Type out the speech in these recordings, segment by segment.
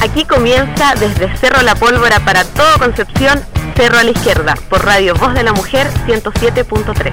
Aquí comienza desde Cerro La Pólvora para todo Concepción, Cerro a la Izquierda, por Radio Voz de la Mujer 107.3.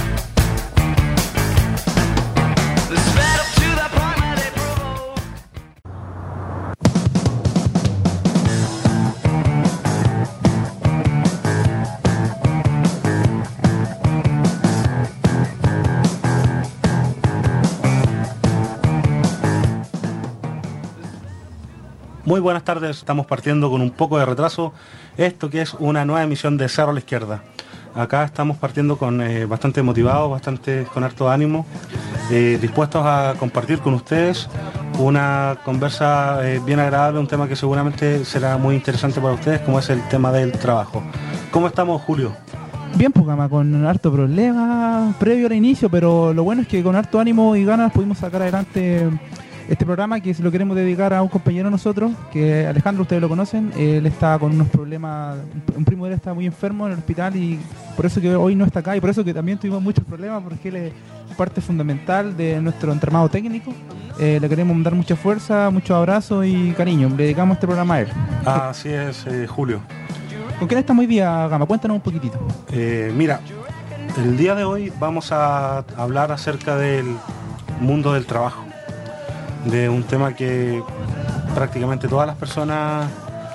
Muy buenas tardes, estamos partiendo con un poco de retraso esto que es una nueva emisión de Cerro a la Izquierda. Acá estamos partiendo con bastante motivados, con harto ánimo, dispuestos a compartir con ustedes una conversa bien agradable, un tema que seguramente será muy interesante para ustedes, como es el tema del trabajo. ¿Cómo estamos, Julio? Bien, pues, Gama, con harto problema previo al inicio, pero lo bueno es que con harto ánimo y ganas pudimos sacar adelante este programa, que se lo queremos dedicar a un compañero de nosotros, que Alejandro, ustedes lo conocen. Él está con unos problemas, un primo de él está muy enfermo en el hospital y por eso que hoy no está acá, y por eso que también tuvimos muchos problemas, porque él es parte fundamental de nuestro entramado técnico. Le queremos dar mucha fuerza, muchos abrazos y cariño. Le dedicamos este programa a él. Así es, Julio. ¿Con quién estamos hoy día, Gama? Cuéntanos un poquitito. Mira, el día de hoy vamos a hablar acerca del mundo del trabajo, de un tema que prácticamente todas las personas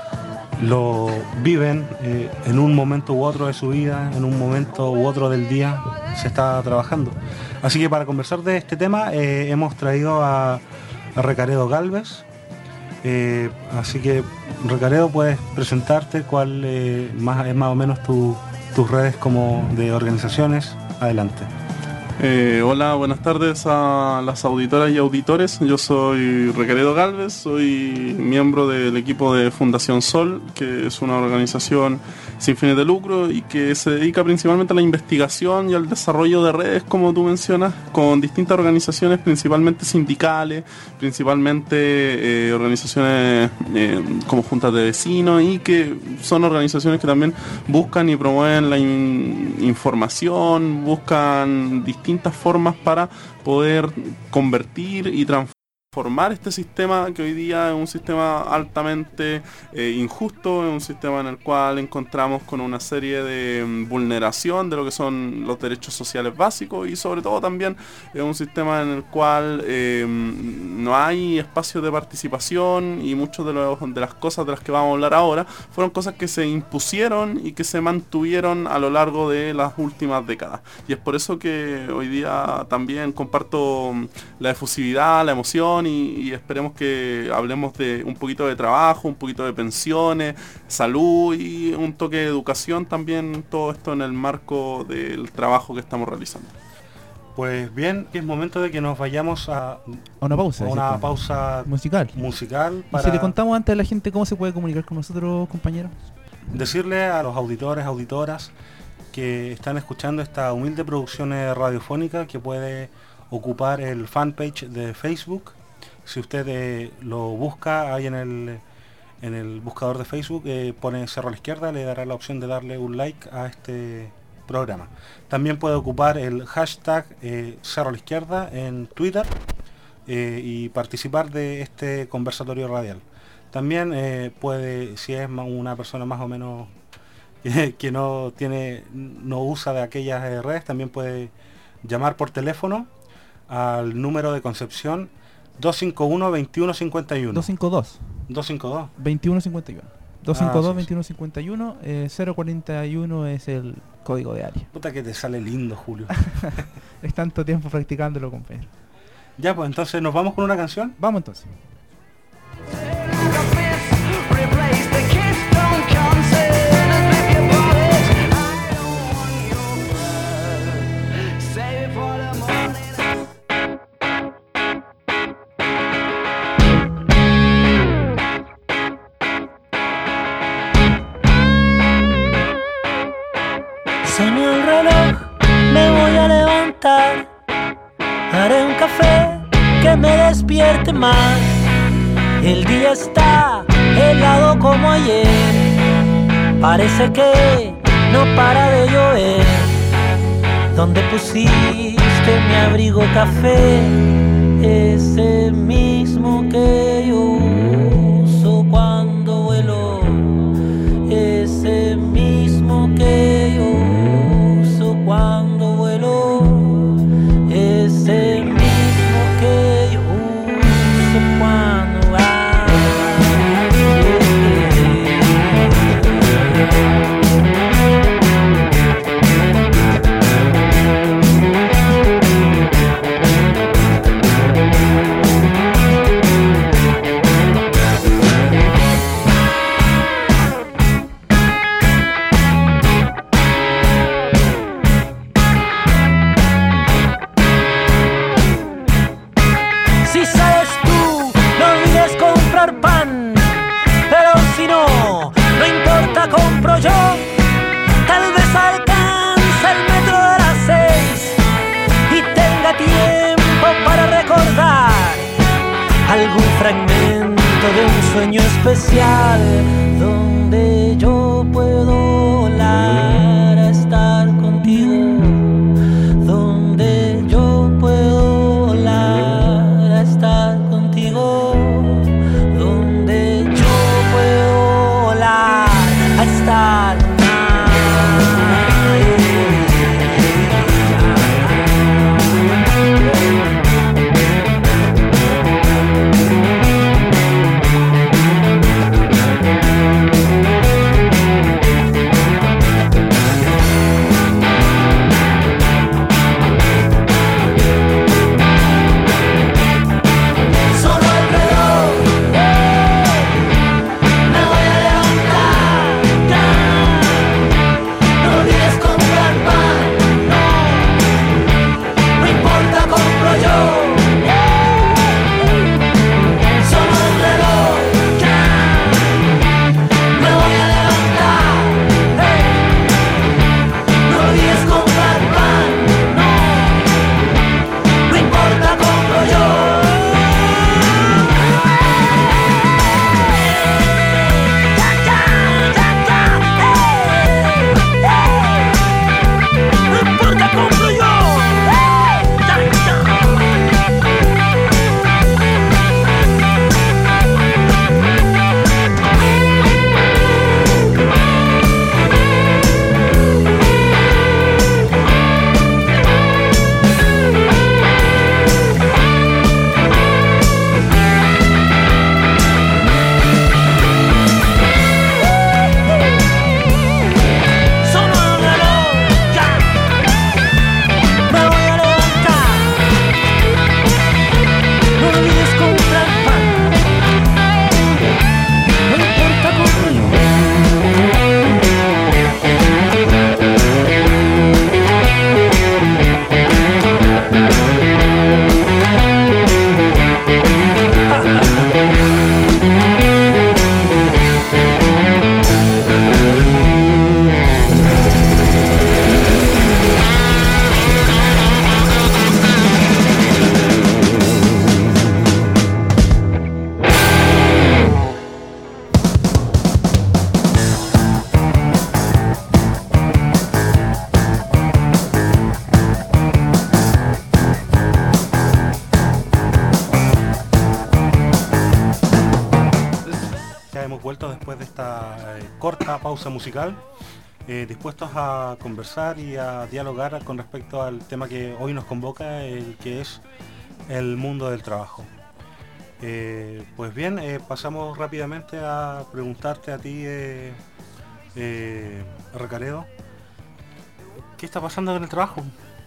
lo viven en un momento u otro de su vida, en un momento u otro del día se está trabajando. Así que para conversar de este tema hemos traído a Recaredo Galvez. Así que, Recaredo, puedes presentarte, cuál es más o menos tus redes como de organizaciones. Adelante. Hola, buenas tardes a las auditoras y auditores. Yo soy Recaredo Galvez, soy miembro del equipo de Fundación Sol, que es una organización sin fines de lucro y que se dedica principalmente a la investigación y al desarrollo de redes, como tú mencionas, con distintas organizaciones, principalmente sindicales, principalmente organizaciones como juntas de vecinos, y que son organizaciones que también buscan y promueven la información, buscan distintas formas para poder convertir y transformar este sistema, que hoy día es un sistema altamente injusto, es un sistema en el cual encontramos con una serie de vulneración de lo que son los derechos sociales básicos, y sobre todo también es un sistema en el cual no hay espacio de participación, y muchas de las cosas de las que vamos a hablar ahora fueron cosas que se impusieron y que se mantuvieron a lo largo de las últimas décadas. Y es por eso que hoy día también comparto la efusividad, la emoción, y esperemos que hablemos de un poquito de trabajo, un poquito de pensiones, salud y un toque de educación también, todo esto en el marco del trabajo que estamos realizando. Pues bien, es momento de que nos vayamos a una pausa musical. Para... Si le contamos antes a la gente cómo se puede comunicar con nosotros, compañeros. Decirle a los auditores, auditoras que están escuchando esta humilde producción radiofónica que puede ocupar el fanpage de Facebook. Si usted lo busca ahí en el buscador de Facebook, pone Cerro a la Izquierda, le dará la opción de darle un like a este programa. También puede ocupar el hashtag Cerro a la Izquierda en Twitter y participar de este conversatorio radial. También puede, si es una persona más o menos que no usa de aquellas redes, también puede llamar por teléfono al número de Concepción 251-2151. 252. 2151. 252-2151. 041 es el código de área. Puta que te sale lindo, Julio. Es tanto tiempo practicándolo, compañero. Ya, pues entonces, ¿nos vamos con una canción? Vamos entonces. Sonó el reloj, me voy a levantar. Haré un café que me despierte más. El día está helado como ayer. Parece que no para de llover. ¿Dónde pusiste mi abrigo café? Ese mismo que yo uso cuando Si sales tú, no olvides comprar pan. Pero si no, no importa, compro yo. Tal vez alcance el metro de las 6 y tenga tiempo para recordar algún fragmento de un sueño especial donde yo puedo volar a estar contigo, donde yo puedo volar a estar contigo, donde yo puedo volar a estar contigo. Pausa musical, dispuestos a conversar y a dialogar con respecto al tema que hoy nos convoca, el que es el mundo del trabajo. Pues bien, pasamos rápidamente a preguntarte a ti, Recaredo, ¿qué está pasando con el trabajo?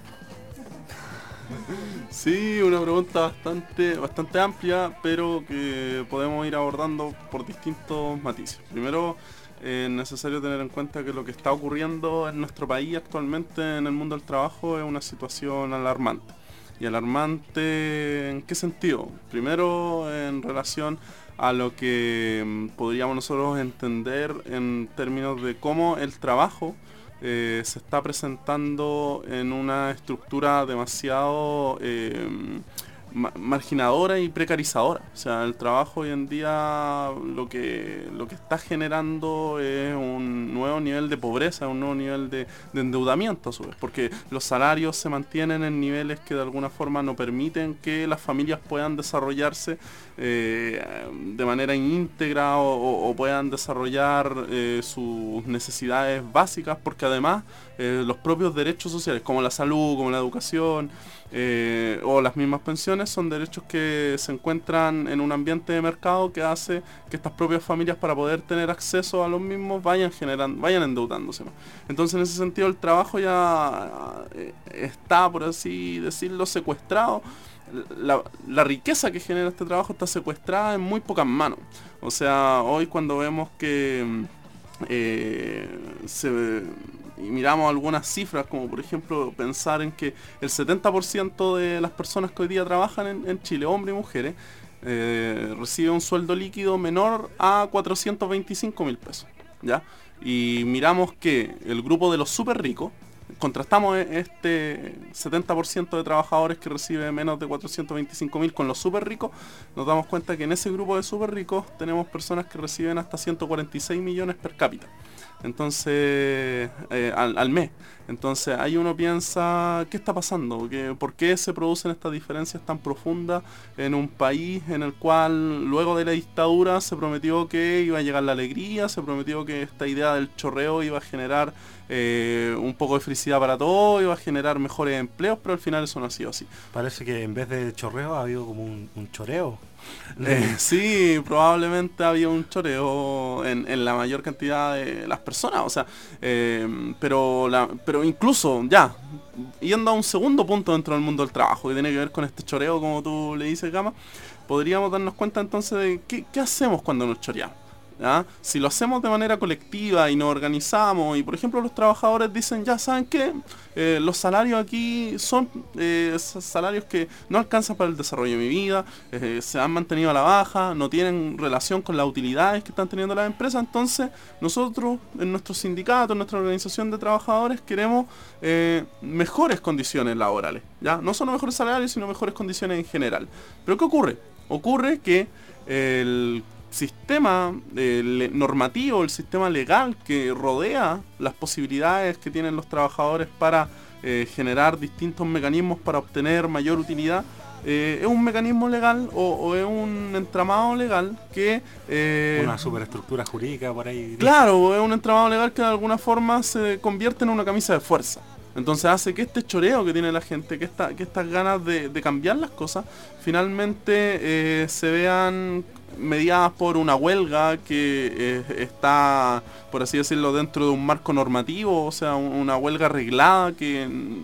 Sí, una pregunta bastante amplia, pero que podemos ir abordando por distintos matices. Primero, es necesario tener en cuenta que lo que está ocurriendo en nuestro país actualmente en el mundo del trabajo es una situación alarmante. ¿Y alarmante en qué sentido? Primero, en relación a lo que podríamos nosotros entender en términos de cómo el trabajo se está presentando en una estructura demasiado marginadora y precarizadora. O sea, el trabajo hoy en día lo que está generando es un nuevo nivel de pobreza, un nuevo nivel de endeudamiento a su vez, porque los salarios se mantienen en niveles que de alguna forma no permiten que las familias puedan desarrollarse de manera íntegra o puedan desarrollar sus necesidades básicas, porque además los propios derechos sociales como la salud, como la educación o las mismas pensiones son derechos que se encuentran en un ambiente de mercado que hace que estas propias familias, para poder tener acceso a los mismos, vayan endeudándose más. Entonces, en ese sentido, el trabajo ya está, por así decirlo, secuestrado. La riqueza que genera este trabajo está secuestrada en muy pocas manos. O sea, hoy cuando vemos que miramos algunas cifras, como por ejemplo pensar en que el 70% de las personas que hoy día trabajan en Chile, hombres y mujeres, recibe un sueldo líquido menor a 425.000 pesos, ¿ya? Y miramos que el grupo de los súper ricos, contrastamos este 70% de trabajadores que recibe menos de 425.000 con los súper ricos, nos damos cuenta que en ese grupo de súper ricos tenemos personas que reciben hasta 146 millones per cápita. Entonces, al mes. Entonces ahí uno piensa, ¿qué está pasando? ¿Por qué se producen estas diferencias tan profundas en un país en el cual luego de la dictadura se prometió que iba a llegar la alegría, se prometió que esta idea del chorreo iba a generar un poco de felicidad para todos, iba a generar mejores empleos, pero al final eso no ha sido así. Parece que en vez de chorreo ha habido como un choreo. Sí, probablemente había un choreo en la mayor cantidad de las personas, o sea, pero incluso ya, yendo a un segundo punto dentro del mundo del trabajo, que tiene que ver con este choreo, como tú le dices, Gama, podríamos darnos cuenta entonces de qué hacemos cuando nos choreamos. ¿Ya? Si lo hacemos de manera colectiva y nos organizamos y por ejemplo los trabajadores dicen, ya saben que los salarios aquí son salarios que no alcanzan para el desarrollo de mi vida, se han mantenido a la baja, no tienen relación con las utilidades que están teniendo las empresas, entonces nosotros en nuestro sindicato, en nuestra organización de trabajadores queremos mejores condiciones laborales, ¿ya? No solo mejores salarios sino mejores condiciones en general. Pero ¿qué ocurre? Ocurre que el sistema normativo, el sistema legal que rodea las posibilidades que tienen los trabajadores para generar distintos mecanismos para obtener mayor utilidad, es un mecanismo legal o es un entramado legal que... una superestructura jurídica por ahí. Claro, es un entramado legal que de alguna forma se convierte en una camisa de fuerza. Entonces hace que este choreo que tiene la gente, que estas ganas de cambiar las cosas, finalmente se vean mediadas por una huelga que está, por así decirlo, dentro de un marco normativo, o sea, una huelga arreglada que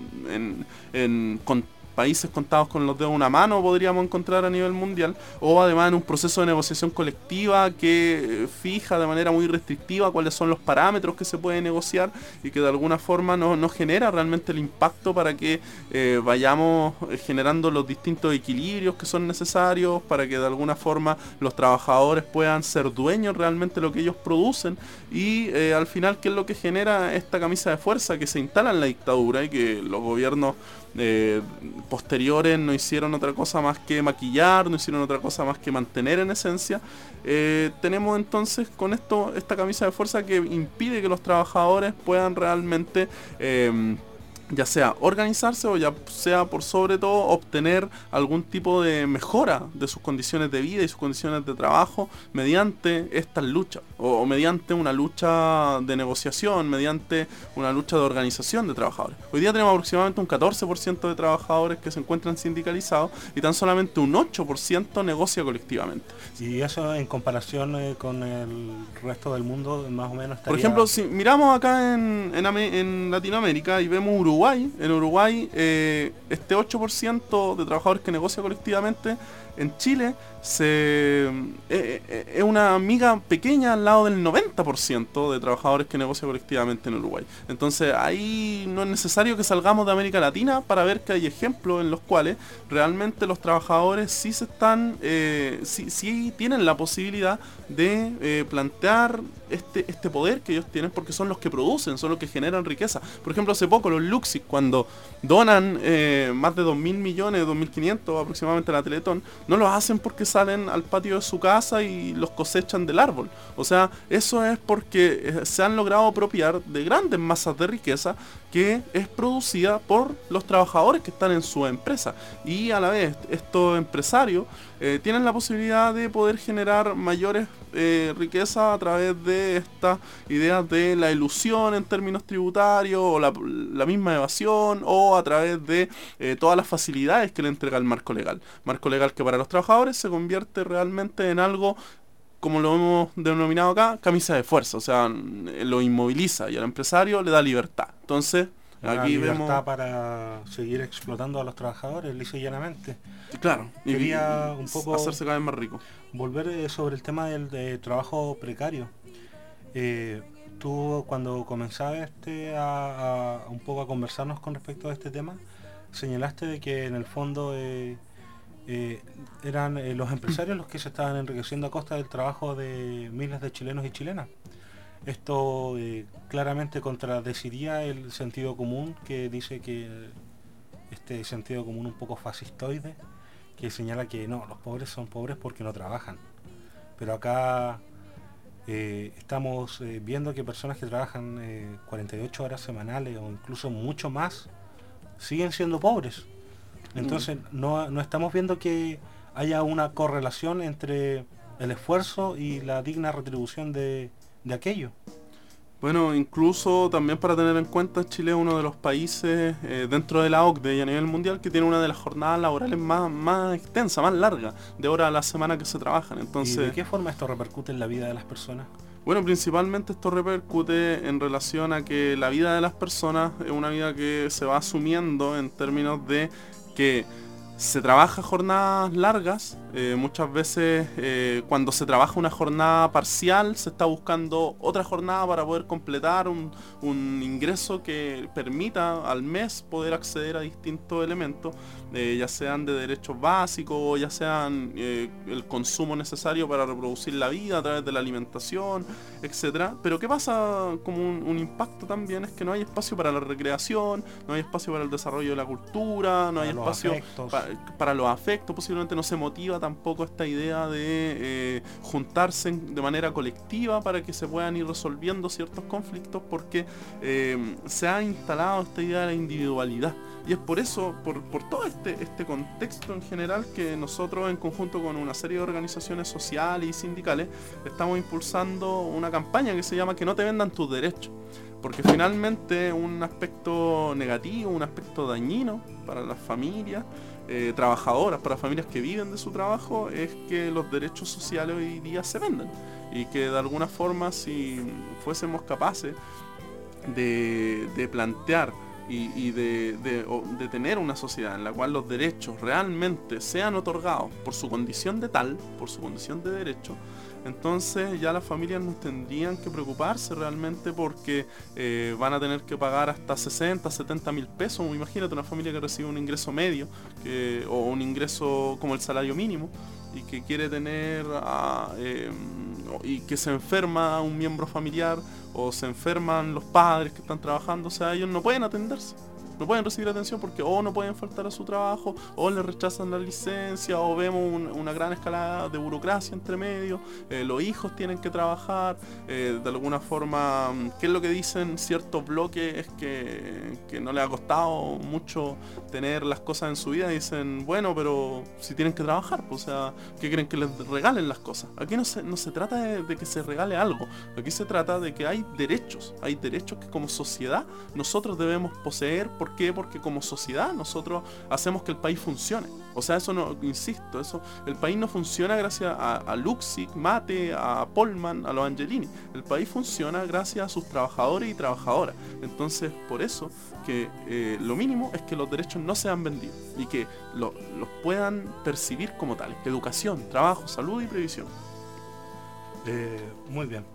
con países contados con los dedos de una mano podríamos encontrar a nivel mundial, o además en un proceso de negociación colectiva que fija de manera muy restrictiva cuáles son los parámetros que se puede negociar y que de alguna forma no genera realmente el impacto para que vayamos generando los distintos equilibrios que son necesarios para que de alguna forma los trabajadores puedan ser dueños realmente de lo que ellos producen y al final qué es lo que genera esta camisa de fuerza que se instala en la dictadura y que los gobiernos posteriores no hicieron otra cosa más que maquillar, no hicieron otra cosa más que mantener en esencia. Tenemos entonces con esto esta camisa de fuerza que impide que los trabajadores puedan realmente ya sea organizarse o ya sea por sobre todo obtener algún tipo de mejora de sus condiciones de vida y sus condiciones de trabajo mediante estas luchas o mediante una lucha de negociación, mediante una lucha de organización de trabajadores. Hoy día tenemos aproximadamente un 14% de trabajadores que se encuentran sindicalizados y tan solamente un 8% negocia colectivamente. Y eso en comparación con el resto del mundo más o menos estaría... Por ejemplo, si miramos acá en Latinoamérica y vemos Uruguay, en Uruguay este 8% de trabajadores que negocia colectivamente, en Chile es una miga pequeña al lado del 90% de trabajadores que negocia colectivamente en Uruguay. Entonces ahí no es necesario que salgamos de América Latina para ver que hay ejemplos en los cuales realmente los trabajadores sí se están sí tienen la posibilidad de plantear este poder que ellos tienen porque son los que producen, son los que generan riqueza. Por ejemplo, hace poco los Luxis, cuando donan más de 2.000 millones, 2.500 aproximadamente a la Teletón, no lo hacen porque salen al patio de su casa y los cosechan del árbol. O sea, eso es porque se han logrado apropiar de grandes masas de riqueza que es producida por los trabajadores que están en su empresa. Y a la vez, estos empresarios tienen la posibilidad de poder generar mayores riquezas a través de estas ideas de la ilusión en términos tributarios o la misma evasión o a través de todas las facilidades que le entrega el marco legal. Marco legal que para los trabajadores se convierte realmente en algo, como lo hemos denominado acá, camisa de fuerza, o sea, lo inmoviliza y al empresario le da libertad. Entonces, aquí libertad vemos para seguir explotando a los trabajadores lisa y llanamente. Claro, quería un poco hacerse cada vez más rico. Volver sobre el tema del trabajo precario. Tú cuando comenzaste a un poco a conversarnos con respecto a este tema, señalaste de que en el fondo eran los empresarios los que se estaban enriqueciendo a costa del trabajo de miles de chilenos y chilenas. Esto claramente contradeciría el sentido común que dice que este sentido común un poco fascistoide, que señala que no, los pobres son pobres porque no trabajan. Pero acá estamos viendo que personas que trabajan 48 horas semanales o incluso mucho más siguen siendo pobres. Entonces no estamos viendo que haya una correlación entre el esfuerzo y la digna retribución de aquello. Bueno, incluso también para tener en cuenta, Chile es uno de los países dentro de la OCDE y a nivel mundial que tiene una de las jornadas laborales más extensas, más largas, de horas a la semana que se trabajan. Entonces, ¿y de qué forma esto repercute en la vida de las personas? Bueno, principalmente esto repercute en relación a que la vida de las personas es una vida que se va asumiendo en términos de que se trabaja jornadas largas. Muchas veces cuando se trabaja una jornada parcial se está buscando otra jornada para poder completar un ingreso que permita al mes poder acceder a distintos elementos, ya sean de derechos básicos o ya sean el consumo necesario para reproducir la vida a través de la alimentación, etcétera. Pero ¿qué pasa como un impacto también? Es que no hay espacio para la recreación, no hay espacio para el desarrollo de la cultura, no hay espacio para los afectos. Posiblemente no se motiva tampoco esta idea de juntarse de manera colectiva para que se puedan ir resolviendo ciertos conflictos, porque se ha instalado esta idea de la individualidad. Y es por eso, por todo este contexto en general, que nosotros en conjunto con una serie de organizaciones sociales y sindicales estamos impulsando una campaña que se llama Que no te vendan tus derechos. Porque finalmente un aspecto negativo, un aspecto dañino para las familias trabajadoras, para familias que viven de su trabajo, es que los derechos sociales hoy día se venden. Y que de alguna forma, si fuésemos capaces de plantear y de tener una sociedad en la cual los derechos realmente sean otorgados por su condición de tal, por su condición de derecho, entonces ya las familias no tendrían que preocuparse realmente porque van a tener que pagar hasta 60, 70 mil pesos. Imagínate una familia que recibe un ingreso medio o un ingreso como el salario mínimo y que quiere tener y que se enferma un miembro familiar o se enferman los padres que están trabajando. O sea, ellos no pueden atenderse, no pueden recibir atención porque o no pueden faltar a su trabajo, o les rechazan la licencia, o vemos una gran escalada de burocracia entre medio. Los hijos tienen que trabajar, de alguna forma. ¿Qué es lo que dicen ciertos bloques? Es que no les ha costado mucho tener las cosas en su vida. Dicen, bueno, pero si tienen que trabajar, pues, o sea, ¿qué quieren que les regalen las cosas? Aquí no se trata de que se regale algo, aquí se trata de que hay derechos que como sociedad nosotros debemos poseer. ¿Por qué? Porque como sociedad nosotros hacemos que el país funcione. O sea, eso no, insisto, el país no funciona gracias a Luxic, Mate, a Polman, a los Angelini. El país funciona gracias a sus trabajadores y trabajadoras. Entonces, por eso que lo mínimo es que los derechos no sean vendidos y que los puedan percibir como tales: educación, trabajo, salud y previsión. Muy bien.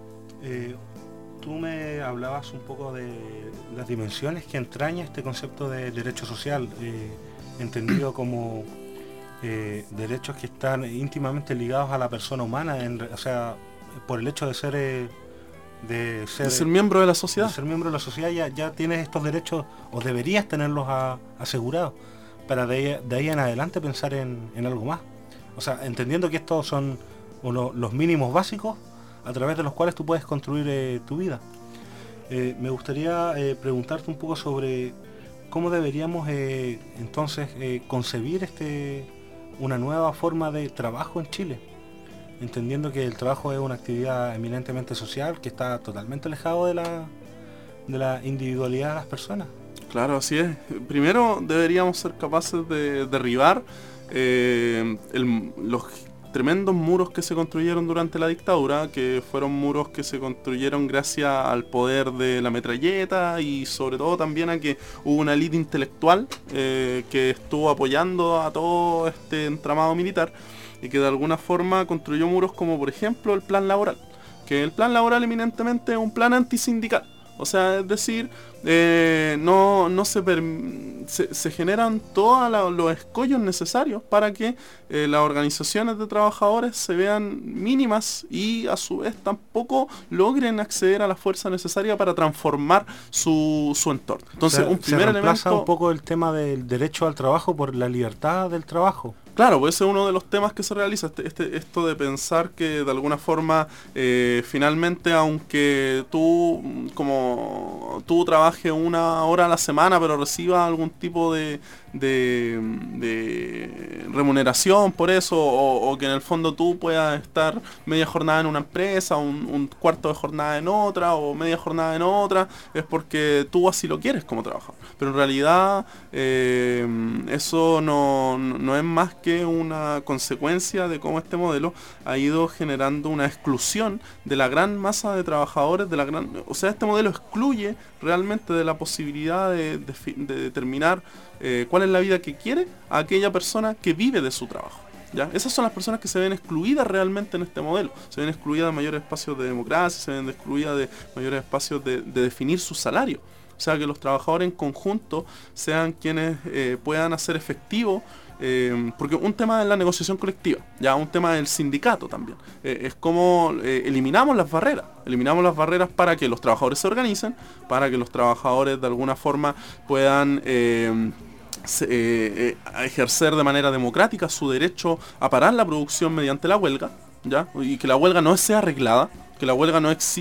Tú me hablabas un poco de las dimensiones que entraña este concepto de derecho social, entendido como derechos que están íntimamente ligados a la persona humana, o sea, por el hecho de ser miembro de la sociedad. De ser miembro de la sociedad ya tienes estos derechos, o deberías tenerlos asegurados, para de ahí en adelante pensar en algo más. O sea, entendiendo que estos son los mínimos básicos a través de los cuales tú puedes construir tu vida. Me gustaría preguntarte un poco sobre cómo deberíamos entonces concebir una nueva forma de trabajo en Chile, entendiendo que el trabajo es una actividad eminentemente social que está totalmente alejado de la individualidad de las personas. Claro, así es. Primero deberíamos ser capaces de derribar los tremendos muros que se construyeron durante la dictadura, que fueron muros que se construyeron gracias al poder de la metralleta y sobre todo también a que hubo una élite intelectual que estuvo apoyando a todo este entramado militar y que de alguna forma construyó muros como por ejemplo el plan laboral. que el plan laboral eminentemente es un plan antisindical. O sea, es decir, se generan todos los escollos necesarios para que las organizaciones de trabajadores se vean mínimas y a su vez tampoco logren acceder a la fuerza necesaria para transformar su entorno. Entonces, un primer reemplaza elemento... un poco el tema del derecho al trabajo por la libertad del trabajo. Claro, pues ese es uno de los temas que se realiza, esto de pensar que de alguna forma finalmente, aunque tú trabajes 1 hora a la semana pero recibas algún tipo de remuneración por eso, o que en el fondo tú puedas estar media jornada en una empresa, un cuarto de jornada en otra, o media jornada en otra, es porque tú así lo quieres como trabajador. Pero en realidad eso no es más que una consecuencia de cómo este modelo ha ido generando una exclusión de la gran masa de trabajadores, o sea, este modelo excluye realmente de la posibilidad de determinar cuál es la vida que quiere a aquella persona que vive de su trabajo. ¿Ya? Esas son las personas que se ven excluidas realmente en este modelo. Se ven excluidas de mayores espacios de democracia, se ven excluidas de mayores espacios de definir su salario. O sea, que los trabajadores en conjunto sean quienes puedan hacer efectivo, porque un tema es la negociación colectiva, ya un tema del sindicato también. Es como eliminamos las barreras para que los trabajadores se organicen, para que los trabajadores de alguna forma puedan ejercer de manera democrática su derecho a parar la producción mediante la huelga, ¿ya? Y que la huelga no sea arreglada, que la huelga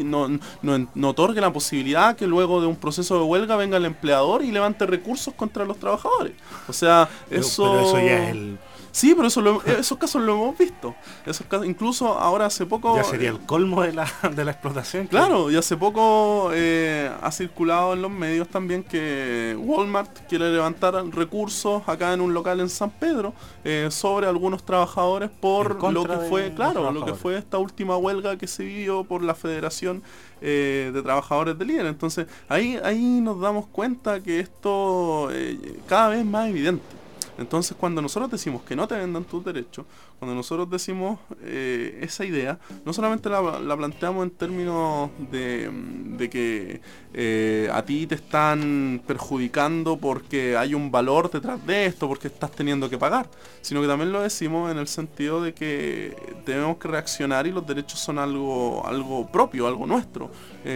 no otorgue la posibilidad que luego de un proceso de huelga venga el empleador y levante recursos contra los trabajadores. O sea, pero eso ya es el... Sí, pero esos casos lo hemos visto. Esos casos, incluso ahora hace poco... Ya sería el colmo de la explotación. Claro, y hace poco ha circulado en los medios también que Walmart quiere levantar recursos acá en un local en San Pedro sobre algunos trabajadores por lo que fue esta última huelga que se vivió por la Federación de Trabajadores de Líder. Entonces ahí nos damos cuenta que esto cada vez es más evidente. Entonces, cuando nosotros decimos que no te vendan tus derechos, cuando nosotros decimos esa idea, no solamente la planteamos en términos de que a ti te están perjudicando porque hay un valor detrás de esto, porque estás teniendo que pagar, sino que también lo decimos en el sentido de que tenemos que reaccionar y los derechos son algo propio, algo nuestro.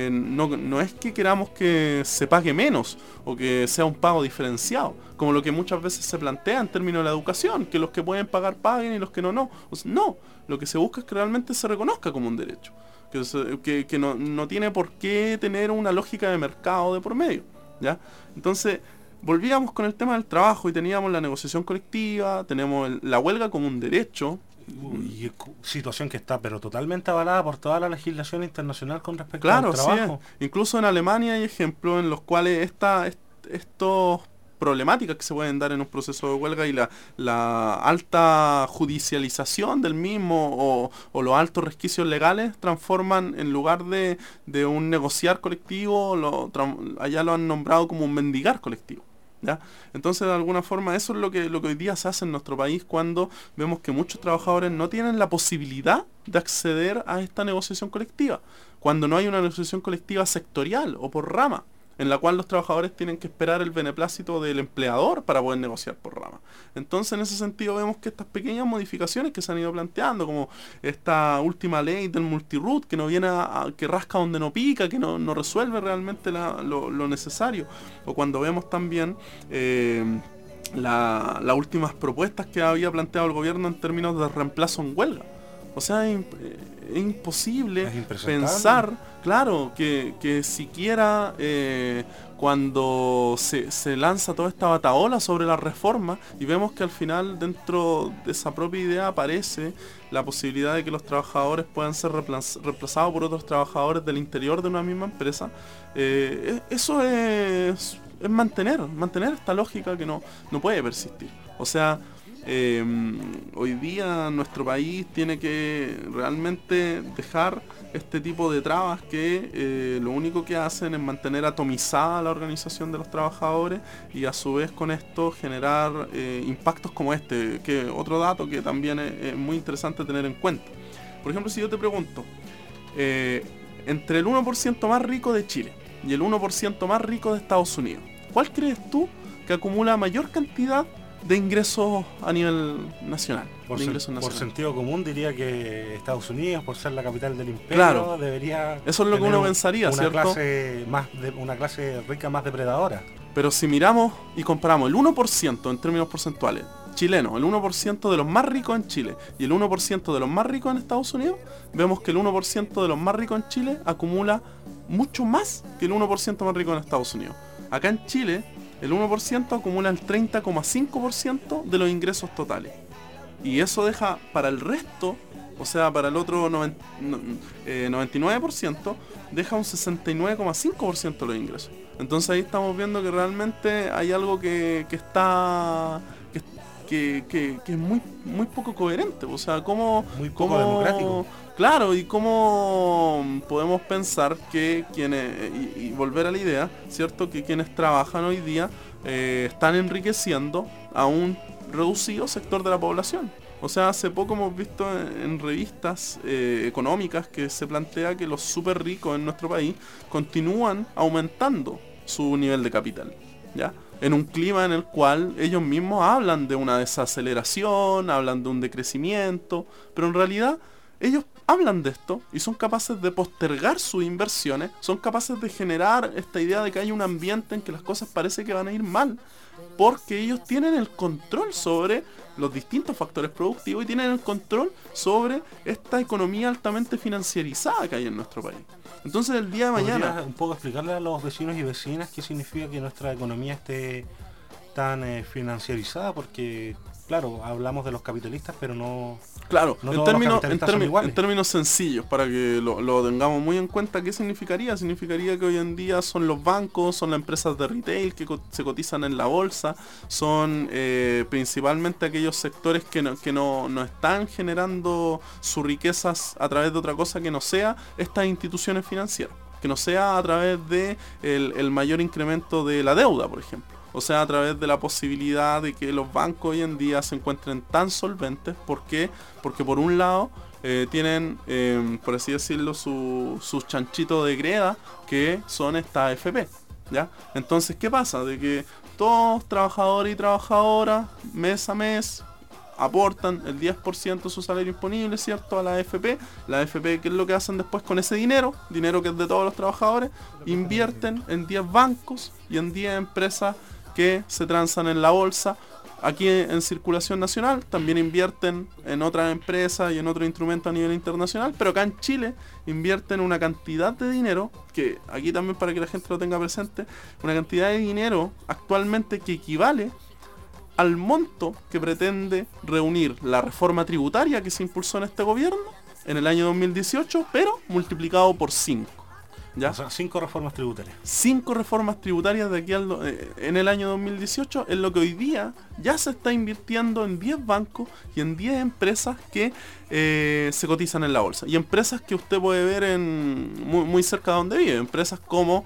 No es que queramos que se pague menos o que sea un pago diferenciado, como lo que muchas veces se plantea en términos de la educación, que los que pueden pagar paguen y los que no. O sea, no, lo que se busca es que realmente se reconozca como un derecho, que no tiene por qué tener una lógica de mercado de por medio, ¿ya? Entonces, volvíamos con el tema del trabajo y teníamos la negociación colectiva, tenemos la huelga como un derecho. Y situación que está pero totalmente avalada por toda la legislación internacional con respecto al trabajo. Sí, incluso en Alemania hay ejemplos en los cuales estos problemáticas que se pueden dar en un proceso de huelga y la alta judicialización del mismo o los altos resquicios legales transforman, en lugar de un negociar colectivo, allá lo han nombrado como un mendigar colectivo, ¿ya? Entonces, de alguna forma, eso es lo que hoy día se hace en nuestro país cuando vemos que muchos trabajadores no tienen la posibilidad de acceder a esta negociación colectiva, cuando no hay una negociación colectiva sectorial o por rama, en la cual los trabajadores tienen que esperar el beneplácito del empleador para poder negociar por rama. Entonces, en ese sentido, vemos que estas pequeñas modificaciones que se han ido planteando, como esta última ley del multiroot, que no viene que rasca donde no pica, que no resuelve realmente lo necesario, o cuando vemos también las últimas propuestas que había planteado el gobierno en términos de reemplazo en huelga. O sea, es imposible pensar, claro, que siquiera cuando se lanza toda esta batahola sobre la reforma y vemos que al final dentro de esa propia idea aparece la posibilidad de que los trabajadores puedan ser reemplazados por otros trabajadores del interior de una misma empresa, eso es mantener esta lógica que no puede persistir. O sea, hoy día nuestro país tiene que realmente dejar este tipo de trabas que lo único que hacen es mantener atomizada la organización de los trabajadores y a su vez con esto generar impactos como este, que otro dato que también es muy interesante tener en cuenta. Por ejemplo, si yo te pregunto, entre el 1% más rico de Chile y el 1% más rico de Estados Unidos, ¿cuál crees tú que acumula mayor cantidad de ingresos a nivel nacional? Por sentido común diría que Estados Unidos, por ser la capital del imperio, claro, debería... Eso es lo que uno pensaría, ¿cierto? Una clase rica más depredadora. Pero si miramos y comparamos el 1% en términos porcentuales chileno, el 1% de los más ricos en Chile y el 1% de los más ricos en Estados Unidos, vemos que el 1% de los más ricos en Chile acumula mucho más que el 1% más rico en Estados Unidos. Acá en Chile, el 1% acumula el 30,5% de los ingresos totales. Y eso deja para el resto, o sea, para el otro 99%, deja un 69,5% de los ingresos. Entonces ahí estamos viendo que realmente hay algo que está... Que es muy poco coherente, o sea, muy poco democrático. Claro, y cómo podemos pensar que quienes, y volver a la idea, ¿cierto? Que quienes trabajan hoy día están enriqueciendo a un reducido sector de la población. O sea, hace poco hemos visto en revistas económicas que se plantea que los súper ricos en nuestro país continúan aumentando su nivel de capital, ¿ya? En un clima en el cual ellos mismos hablan de una desaceleración, hablan de un decrecimiento, pero en realidad ellos hablan de esto y son capaces de postergar sus inversiones, son capaces de generar esta idea de que hay un ambiente en que las cosas parece que van a ir mal, porque ellos tienen el control sobre los distintos factores productivos y tienen el control sobre esta economía altamente financiarizada que hay en nuestro país. Entonces el día de mañana... ¿Podrías un poco explicarle a los vecinos y vecinas qué significa que nuestra economía esté tan financiarizada? Porque, claro, hablamos de los capitalistas, pero no... Claro, no en términos sencillos, para que lo tengamos muy en cuenta, ¿qué significaría? Significaría que hoy en día son los bancos, son las empresas de retail que se cotizan en la bolsa, son principalmente aquellos sectores que no están generando sus riquezas a través de otra cosa que no sea estas instituciones financieras, que no sea a través de el mayor incremento de la deuda, por ejemplo. O sea, a través de la posibilidad de que los bancos hoy en día se encuentren tan solventes. ¿Por qué? Porque por un lado tienen, por así decirlo, sus chanchitos de greda, que son estas AFP, ¿ya? Entonces, ¿qué pasa? De que todos trabajadores y trabajadoras, mes a mes, aportan el 10% de su salario disponible, ¿cierto?, a la AFP. La AFP, ¿qué es lo que hacen después con ese dinero? Dinero que es de todos los trabajadores. Invierten en 10 bancos y en 10 empresas que se transan en la bolsa. Aquí en circulación nacional también invierten en otras empresas y en otros instrumentos a nivel internacional, pero acá en Chile invierten una cantidad de dinero, que aquí también para que la gente lo tenga presente, una cantidad de dinero actualmente que equivale al monto que pretende reunir la reforma tributaria que se impulsó en este gobierno en el año 2018, pero multiplicado por 5. ¿Ya? O sea, 5 reformas tributarias. 5 reformas tributarias de aquí en el año 2018, en lo que hoy día ya se está invirtiendo en 10 bancos y en 10 empresas que se cotizan en la bolsa. Y empresas que usted puede ver muy cerca de donde vive. Empresas como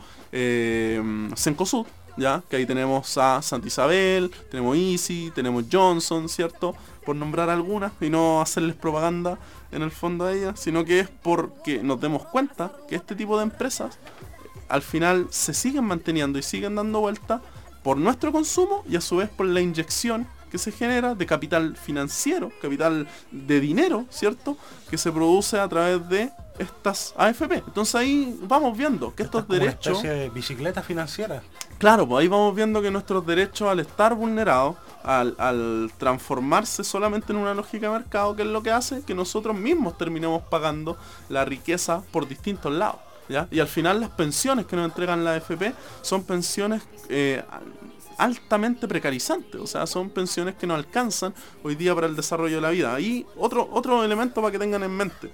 Cencosud, ¿ya? Que ahí tenemos a Santa Isabel, tenemos Easy, tenemos Johnson, ¿cierto? Por nombrar algunas y no hacerles propaganda en el fondo a ellas, sino que es porque nos demos cuenta que este tipo de empresas al final se siguen manteniendo y siguen dando vuelta por nuestro consumo y a su vez por la inyección que se genera de capital financiero, capital de dinero, ¿cierto? Que se produce a través de estas AFP. Entonces ahí vamos viendo que estos derechos... Una especie de bicicleta financiera. Claro, pues ahí vamos viendo que nuestros derechos, al estar vulnerados, al transformarse solamente en una lógica de mercado, que es lo que hace que nosotros mismos terminemos pagando la riqueza por distintos lados, ¿ya? Y al final las pensiones que nos entregan la AFP son pensiones altamente precarizantes, o sea, son pensiones que no alcanzan hoy día para el desarrollo de la vida. Y otro elemento para que tengan en mente: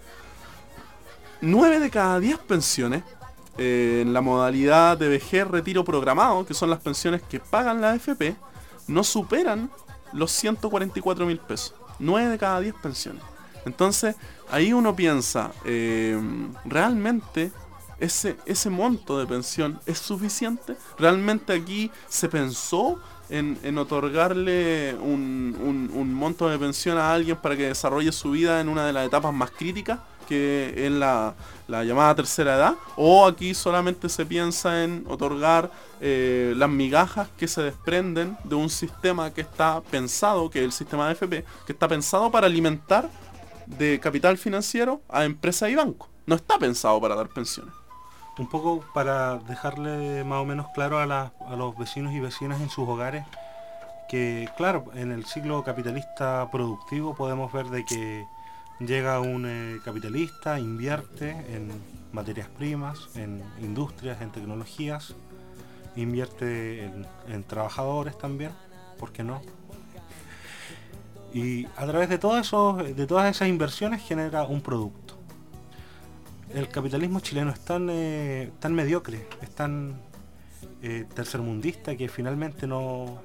9 de cada 10 pensiones en la modalidad de vejez retiro programado, que son las pensiones que pagan la AFP, no superan los 144.000 pesos. 9 de cada 10 pensiones. Entonces ahí uno piensa, ¿realmente ese monto de pensión es suficiente? ¿Realmente aquí se pensó en otorgarle un monto de pensión a alguien para que desarrolle su vida en una de las etapas más críticas, que es la llamada tercera edad, o aquí solamente se piensa en otorgar las migajas que se desprenden de un sistema que está pensado, que es el sistema de AFP, que está pensado para alimentar de capital financiero a empresas y bancos. No está pensado para dar pensiones. Un poco para dejarle más o menos claro a los vecinos y vecinas en sus hogares que, claro, en el ciclo capitalista productivo podemos ver de que llega un capitalista, invierte en materias primas, en industrias, en tecnologías, invierte en trabajadores también, ¿por qué no? Y a través de todas esas inversiones genera un producto. El capitalismo chileno es tan mediocre, es tan tercermundista que finalmente no...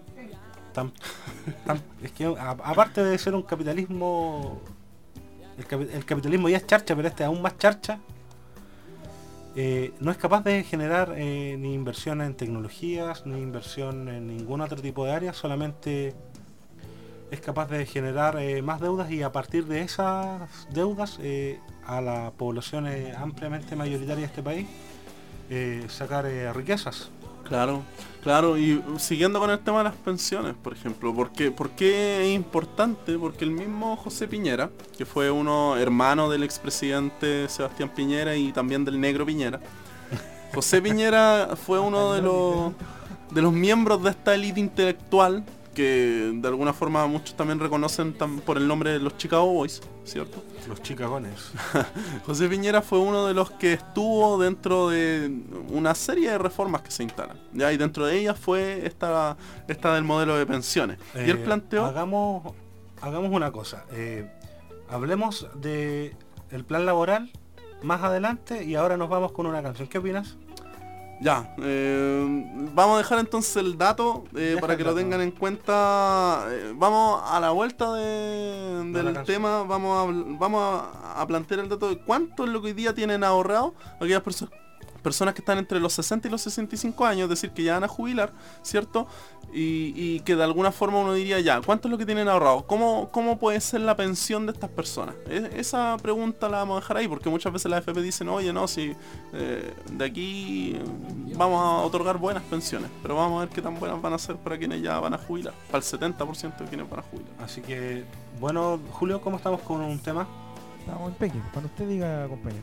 es que aparte de ser un capitalismo... El capitalismo ya es charcha, pero este es aún más charcha. No es capaz de generar ni inversión en tecnologías, ni inversión en ningún otro tipo de área, solamente es capaz de generar más deudas y a partir de esas deudas a la población ampliamente mayoritaria de este país sacar riquezas. Claro, y siguiendo con el tema de las pensiones, por ejemplo, ¿por qué es importante? Porque el mismo José Piñera, que fue hermano del expresidente Sebastián Piñera y también del negro Piñera, José Piñera fue uno de los miembros de esta élite intelectual que de alguna forma muchos también reconocen por el nombre de los Chicago Boys, ¿cierto? Los chicagones. José Piñera fue uno de los que estuvo dentro de una serie de reformas que se instalan, ¿ya? Y dentro de ellas fue esta del modelo de pensiones. Y él planteó... Hagamos una cosa. Hablemos de el plan laboral más adelante y ahora nos vamos con una canción. ¿Qué opinas? Ya, vamos a dejar entonces el dato para que lo tengan en cuenta. Vamos a la vuelta del tema, vamos a plantear el dato de cuánto es lo que hoy día tienen ahorrado aquellas personas que están entre los 60 y los 65 años, es decir, que ya van a jubilar, ¿cierto? Y que de alguna forma uno diría, ya, ¿cuánto es lo que tienen ahorrado? ¿Cómo puede ser la pensión de estas personas? Esa pregunta la vamos a dejar ahí, porque muchas veces la AFP dicen, oye, no, si de aquí vamos a otorgar buenas pensiones, pero vamos a ver qué tan buenas van a ser para quienes ya van a jubilar, para el 70% de quienes van a jubilar. Así que, bueno, Julio, ¿cómo estamos con un tema? Estamos en Peque, cuando usted diga, compañero.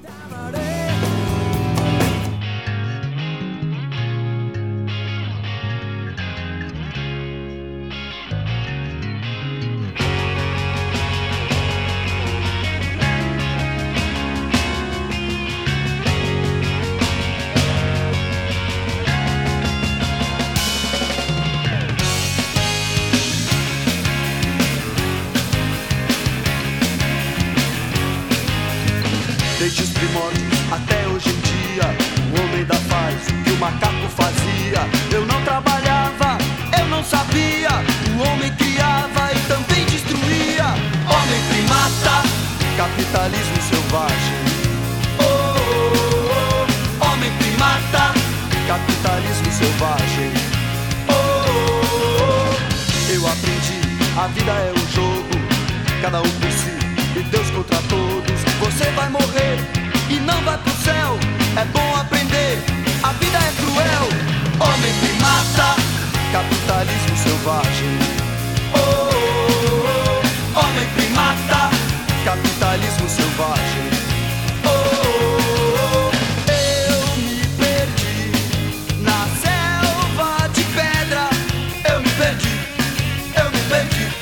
Desde os primórdios até hoje em dia, o homem ainda faz o que o macaco fazia. Eu não trabalhava, eu não sabia. O homem criava e também destruía. Homem primata, capitalismo selvagem. Oh, oh, oh. Homem primata, capitalismo selvagem. Oh, oh, oh. Eu aprendi, a vida é um jogo, cada um por si e Deus contra todos. Você vai morrer e não vai pro céu. É bom aprender, a vida é cruel. Homem primata, capitalismo selvagem. Oh, oh, oh. Homem primata, capitalismo selvagem. Oh, oh, oh. Eu me perdi na selva de pedra. Eu me perdi, eu me perdi.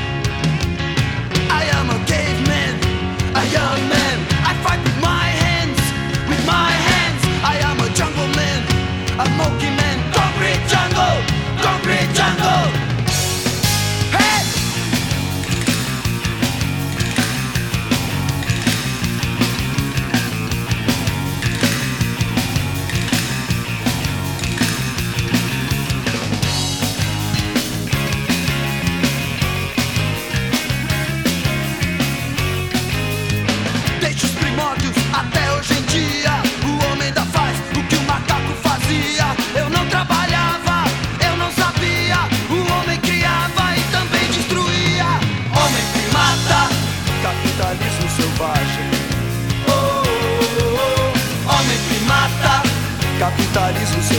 Young man, I fight with my hands.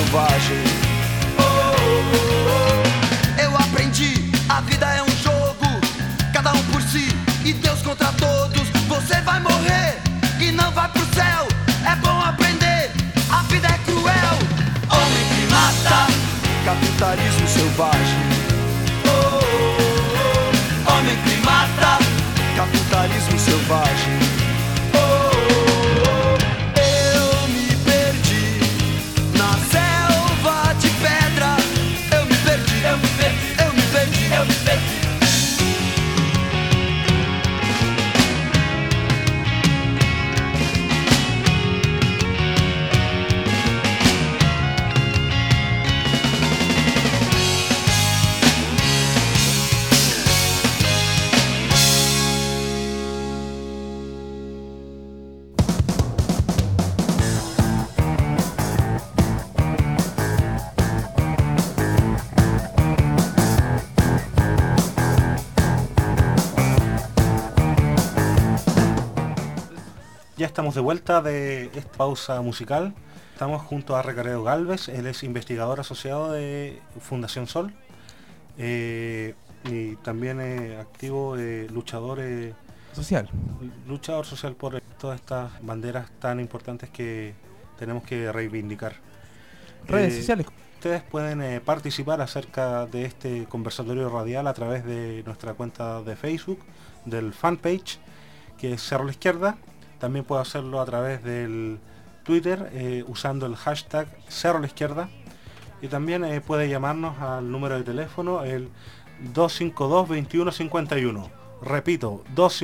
selvagem. Eu aprendi, a vida é um jogo, cada um por si e Deus contra todos. Você vai morrer e não vai pro céu, é bom aprender, a vida é cruel. Homem que mata, capitalismo selvagem. Homem que mata, capitalismo selvagem. Eu me perdi na selva de pedra. Eu me perdi, eu me perdi, eu me perdi, eu me perdi. Ya estamos de vuelta de esta pausa musical. Estamos junto a Recaredo Galvez, él es investigador asociado de Fundación Sol y también activo luchador social por todas estas banderas tan importantes que tenemos que reivindicar. Redes sociales. Ustedes pueden participar acerca de este conversatorio radial a través de nuestra cuenta de Facebook, del fanpage, que es Cerro a la Izquierda. También puede hacerlo a través del Twitter usando el hashtag Cerro a la Izquierda. Y también puede llamarnos al número de teléfono, el 252-2151. Repito,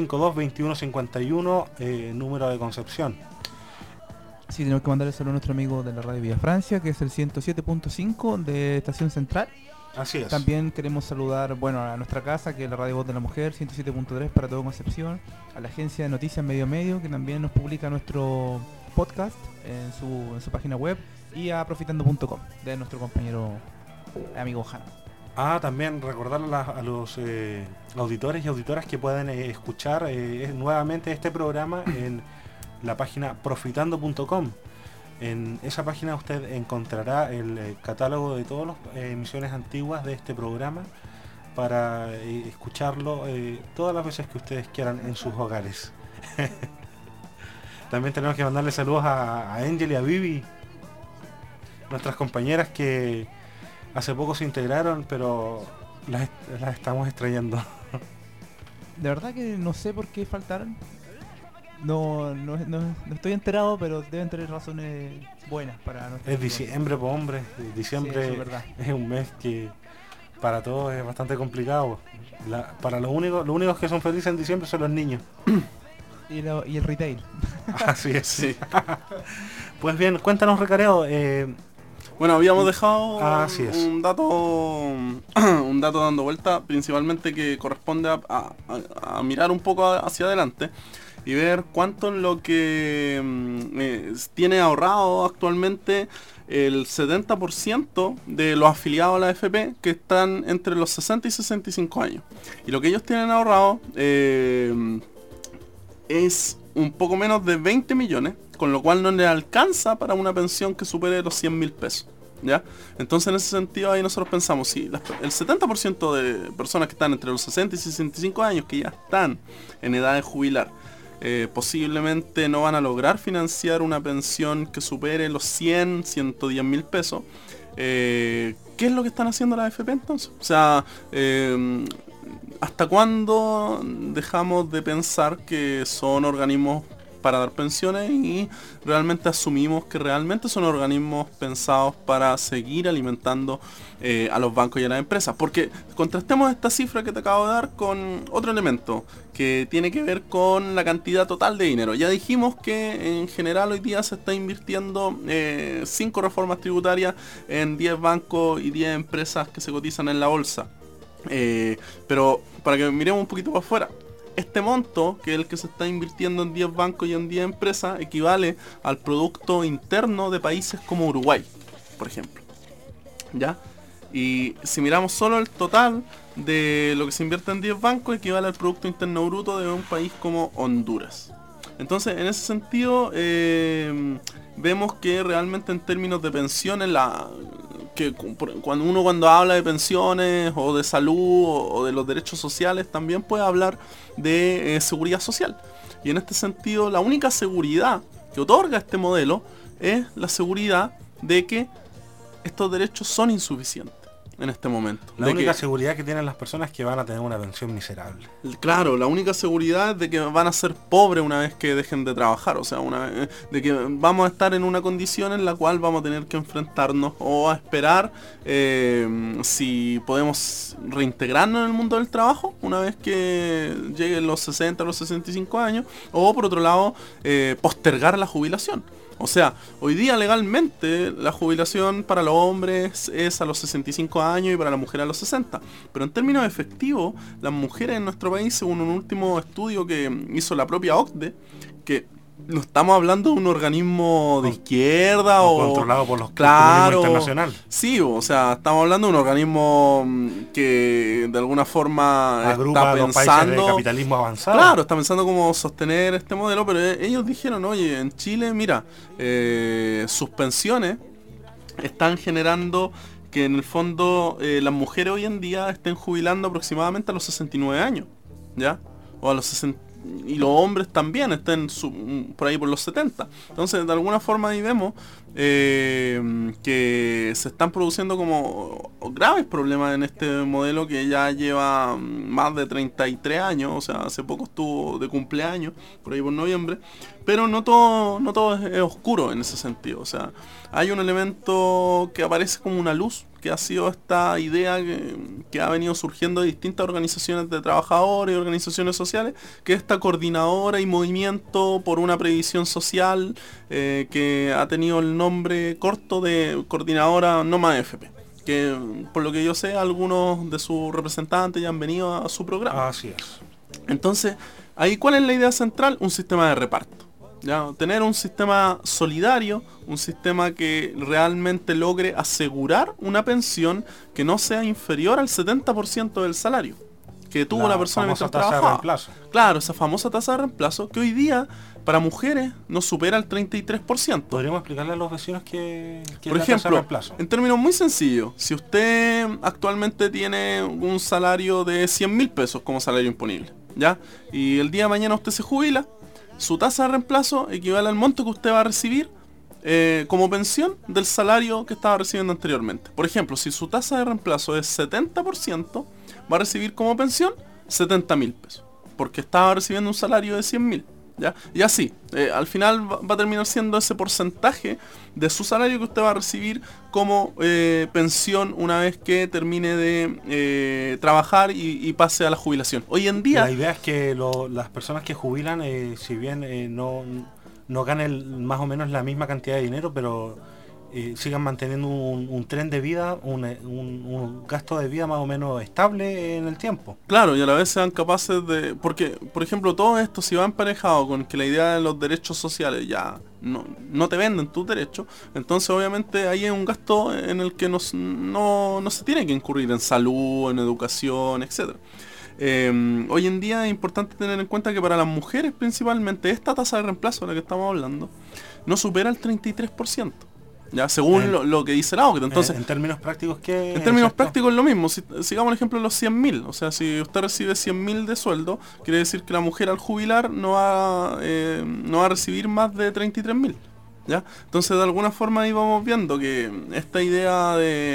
252-2151, número de Concepción. Sí, tenemos que mandarle saludo a nuestro amigo de la radio Villa Francia, que es el 107.5 de Estación Central. Así es. También queremos saludar, a nuestra casa, que es la Radio Voz de la Mujer, 107.3 para todo Concepción, a la agencia de noticias Medio, que también nos publica nuestro podcast en su página web, y a profitando.com, de nuestro compañero amigo Jano. También recordar a los auditores y auditoras que pueden escuchar nuevamente este programa en la página profitando.com. En esa página usted encontrará el catálogo de todas las emisiones antiguas de este programa para escucharlo todas las veces que ustedes quieran en sus hogares. También tenemos que mandarle saludos a Angel y a Vivi, nuestras compañeras que hace poco se integraron, pero las estamos extrayendo. De verdad que no sé por qué faltaron. No estoy enterado, pero deben tener razones buenas para nosotros. Es diciembre, pues hombre. Diciembre sí, es un mes que para todos es bastante complicado. Para los únicos que son felices en diciembre son los niños. Y el retail. Así es, sí. Pues bien, cuéntanos, Recareo. Habíamos dejado un dato dando vuelta, principalmente que corresponde a mirar un poco hacia adelante y ver cuánto en lo que tiene ahorrado actualmente el 70% de los afiliados a la AFP, que están entre los 60 y 65 años. Y lo que ellos tienen ahorrado es un poco menos de 20 millones, con lo cual no les alcanza para una pensión que supere los 100.000 pesos. ¿Ya? Entonces, en ese sentido, ahí nosotros pensamos, si el 70% de personas que están entre los 60 y 65 años, que ya están en edad de jubilar, posiblemente no van a lograr financiar una pensión que supere los 110.000 pesos. ¿Qué es lo que están haciendo las AFP entonces? O sea, ¿hasta cuándo dejamos de pensar que son organismos para dar pensiones y realmente asumimos que realmente son organismos pensados para seguir alimentando a los bancos y a las empresas? Porque contrastemos esta cifra que te acabo de dar con otro elemento que tiene que ver con la cantidad total de dinero. Ya dijimos que en general hoy día se está invirtiendo 5 reformas tributarias en 10 bancos y 10 empresas que se cotizan en la bolsa. Pero para que miremos un poquito para afuera, este monto, que es el que se está invirtiendo en 10 bancos y en 10 empresas, equivale al producto interno de países como Uruguay, por ejemplo. ¿Ya? Y si miramos solo el total de lo que se invierte en 10 bancos, equivale al Producto Interno Bruto de un país como Honduras. Entonces, en ese sentido, vemos que realmente en términos de pensiones, cuando habla de pensiones o de salud o de los derechos sociales, también puede hablar de seguridad social. Y en este sentido, la única seguridad que otorga este modelo es la seguridad de que estos derechos son insuficientes en este momento. La única seguridad que tienen las personas es que van a tener una pensión miserable. Claro, la única seguridad es de que van a ser pobres una vez que dejen de trabajar, o sea, de que vamos a estar en una condición en la cual vamos a tener que enfrentarnos o a esperar si podemos reintegrarnos en el mundo del trabajo una vez que lleguen los 60, los 65 años, o por otro lado, postergar la jubilación. O sea, hoy día legalmente la jubilación para los hombres es a los 65 años y para las mujeres a los 60. Pero en términos efectivos, las mujeres en nuestro país, según un último estudio que hizo la propia OCDE, que no estamos hablando de un organismo de izquierda o controlado por los claro, internacional. Sí, o sea, estamos hablando de un organismo que de alguna forma agrupa está los países de capitalismo avanzado. Claro, está pensando cómo sostener este modelo, pero ellos dijeron, oye, en Chile, mira, sus pensiones están generando que en el fondo las mujeres hoy en día estén jubilando aproximadamente a los 69 años, ¿ya? O a los 60. Y los hombres también estén por ahí por los 70. Entonces, de alguna forma ahí vemos que se están produciendo como graves problemas en este modelo que ya lleva más de 33 años. O sea, hace poco estuvo de cumpleaños, por ahí por noviembre. Pero no todo es oscuro en ese sentido. O sea, hay un elemento que aparece como una luz, que ha sido esta idea que ha venido surgiendo de distintas organizaciones de trabajadores y organizaciones sociales, que es esta coordinadora y movimiento por una previsión social que ha tenido el nombre corto de Coordinadora No Más AFP, que por lo que yo sé algunos de sus representantes ya han venido a su programa. Así es. Entonces, ahí ¿cuál es la idea central? Un sistema de reparto. ¿Ya? Tener un sistema solidario, un sistema que realmente logre asegurar una pensión que no sea inferior al 70% del salario que tuvo la persona mientras trabajaba. Claro, esa famosa tasa de reemplazo que hoy día para mujeres no supera el 33%. ¿Podríamos explicarle a los vecinos que por ejemplo, en términos muy sencillos, si usted actualmente tiene un salario de 100.000 pesos como salario imponible, ¿ya? Y el día de mañana usted se jubila, su tasa de reemplazo equivale al monto que usted va a recibir como pensión del salario que estaba recibiendo anteriormente. Por ejemplo, si su tasa de reemplazo es 70%, va a recibir como pensión 70.000 pesos, porque estaba recibiendo un salario de 100.000. ¿Ya? Y así, al final va a terminar siendo ese porcentaje de su salario que usted va a recibir como pensión una vez que termine de trabajar y pase a la jubilación. Hoy en día... La idea es que las personas que jubilan, si bien no ganen más o menos la misma cantidad de dinero, pero sigan manteniendo un tren de vida, un gasto de vida más o menos estable en el tiempo. Claro, y a la vez sean capaces de... Porque, por ejemplo, todo esto, si va emparejado con que la idea de los derechos sociales ya no te venden tus derechos, entonces obviamente ahí hay un gasto en el que no se tiene que incurrir en salud, en educación, etcétera. Hoy en día es importante tener en cuenta que para las mujeres principalmente esta tasa de reemplazo de la que estamos hablando no supera el 33%. Ya, según lo que dice la OCDE. Entonces, en términos prácticos, ¿qué? En términos prácticos es lo mismo. Sigamos el ejemplo de los 100.000. O sea, si usted recibe 100.000 de sueldo, quiere decir que la mujer al jubilar no va a recibir más de 33.000. ¿Ya? Entonces, de alguna forma ahí vamos viendo que esta idea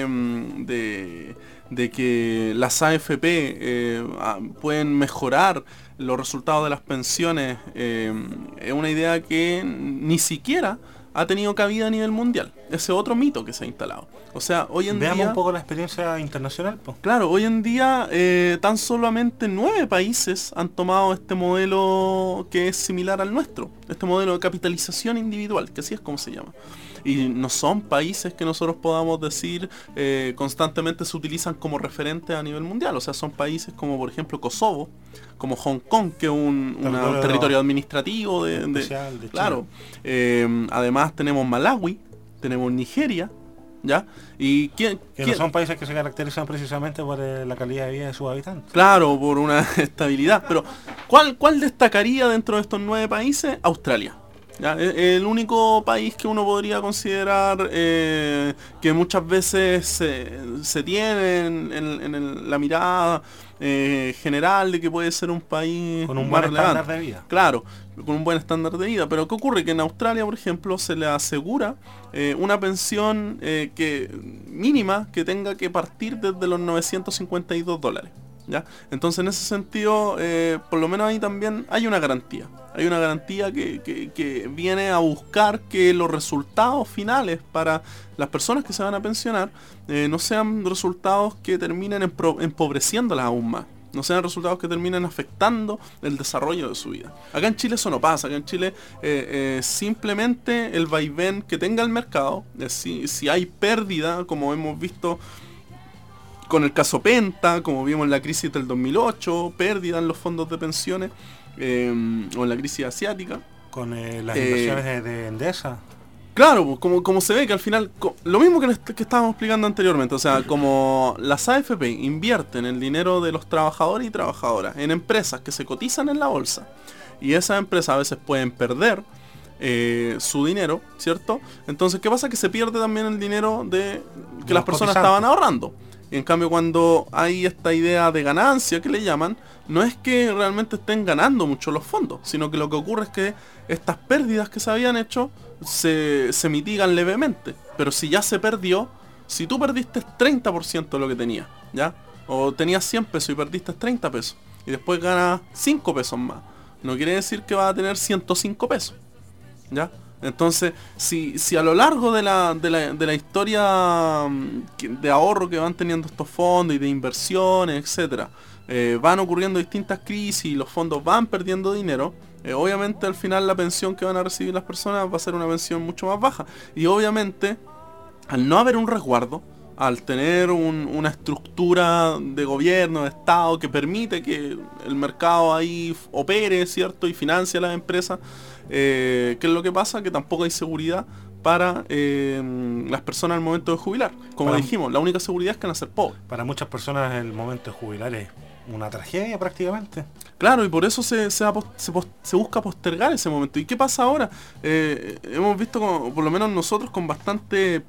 de que las AFP pueden mejorar los resultados de las pensiones es una idea que ni siquiera ha tenido cabida a nivel mundial. Ese otro mito que se ha instalado. O sea, hoy en Veamos día... un poco la experiencia internacional, pues. Claro, hoy en día tan solamente 9 países han tomado este modelo que es similar al nuestro. Este modelo de capitalización individual, que así es como se llama. Y no son países que nosotros podamos decir constantemente se utilizan como referentes a nivel mundial. O sea, son países como por ejemplo Kosovo, como Hong Kong, que es un territorio administrativo especial de claro. Además tenemos Malawi, tenemos Nigeria, ¿ya? Y que no son países que se caracterizan precisamente por la calidad de vida de sus habitantes. Claro, por una estabilidad. Pero ¿cuál destacaría dentro de estos 9 países? Australia. ¿ya? Es el único país que uno podría considerar que muchas veces se tiene en la mirada general de que puede ser un país con un más buen relevante. estándar de vida. Claro, con un buen estándar de vida. Pero ¿qué ocurre? Que en Australia, por ejemplo, se le asegura una pensión mínima que tenga que partir desde los $952. ¿Ya? Entonces, en ese sentido, por lo menos ahí también hay una garantía. Hay una garantía que viene a buscar que los resultados finales para las personas que se van a pensionar no sean resultados que terminen empobreciéndolas aún más. No sean resultados que terminen afectando el desarrollo de su vida. Acá en Chile eso no pasa. Acá en Chile simplemente el vaivén que tenga el mercado, si hay pérdida, como hemos visto con el caso Penta, como vimos en la crisis del 2008, pérdida en los fondos de pensiones, o en la crisis asiática. Con las inversiones de Endesa. Claro, como se ve que al final, lo mismo que estábamos explicando anteriormente, o sea, como las AFP invierten el dinero de los trabajadores y trabajadoras en empresas que se cotizan en la bolsa, y esas empresas a veces pueden perder su dinero, ¿cierto? Entonces, ¿qué pasa? Que se pierde también el dinero de que las personas estaban ahorrando. Y en cambio, cuando hay esta idea de ganancia que le llaman, no es que realmente estén ganando mucho los fondos, sino que lo que ocurre es que estas pérdidas que se habían hecho se mitigan levemente. Pero si ya se perdió, si tú perdiste 30% de lo que tenías, ¿ya? O tenías 100 pesos y perdiste 30 pesos, y después ganas 5 pesos más, no quiere decir que vas a tener 105 pesos, ¿ya? Entonces, si a lo largo de la historia de ahorro que van teniendo estos fondos y de inversiones, etcétera, van ocurriendo distintas crisis y los fondos van perdiendo dinero, obviamente al final la pensión que van a recibir las personas va a ser una pensión mucho más baja. Y obviamente, al no haber un resguardo, al tener una estructura de gobierno, de Estado, que permite que el mercado ahí opere, ¿cierto? Y financie a las empresas, ¿qué es lo que pasa? Que tampoco hay seguridad para las personas al momento de jubilar. Como dijimos, la única seguridad es que van a ser pobres. Para muchas personas el momento de jubilar es una tragedia prácticamente. Claro, y por eso se busca postergar ese momento. ¿Y qué pasa ahora? Hemos visto, por lo menos nosotros, con bastante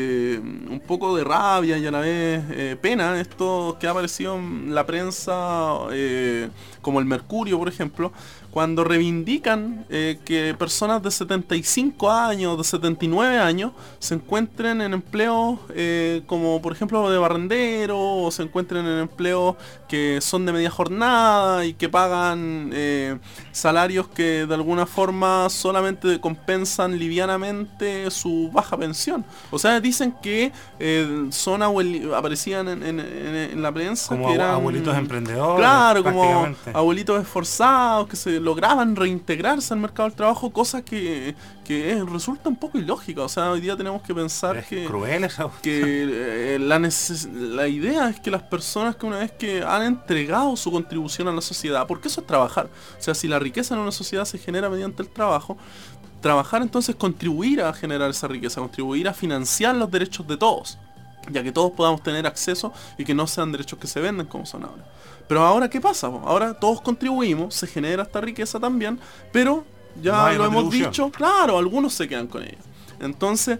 un poco de rabia y a la vez pena, esto que ha aparecido en la prensa, como el Mercurio, por ejemplo, cuando reivindican que personas de 75 años, de 79 años, se encuentren en empleos como por ejemplo de barrendero, o se encuentren en empleos que son de media jornada y que pagan salarios que de alguna forma solamente compensan livianamente su baja pensión. O sea, dicen que son aparecían en la prensa como que eran abuelitos emprendedores. Claro, como abuelitos esforzados que se lograban reintegrarse al mercado del trabajo, cosa que resulta un poco ilógica. O sea, hoy día tenemos que pensar es cruel esa que la idea es que las personas que una vez que han entregado su contribución a la sociedad, porque eso es trabajar, o sea, si la riqueza en una sociedad se genera mediante el trabajo, trabajar entonces contribuir a generar esa riqueza, contribuir a financiar los derechos de todos, ya que todos podamos tener acceso y que no sean derechos que se venden como son ahora. Pero ahora, ¿qué pasa? Ahora todos contribuimos, se genera esta riqueza también, pero ya no lo hemos dicho, claro, algunos se quedan con ella. Entonces,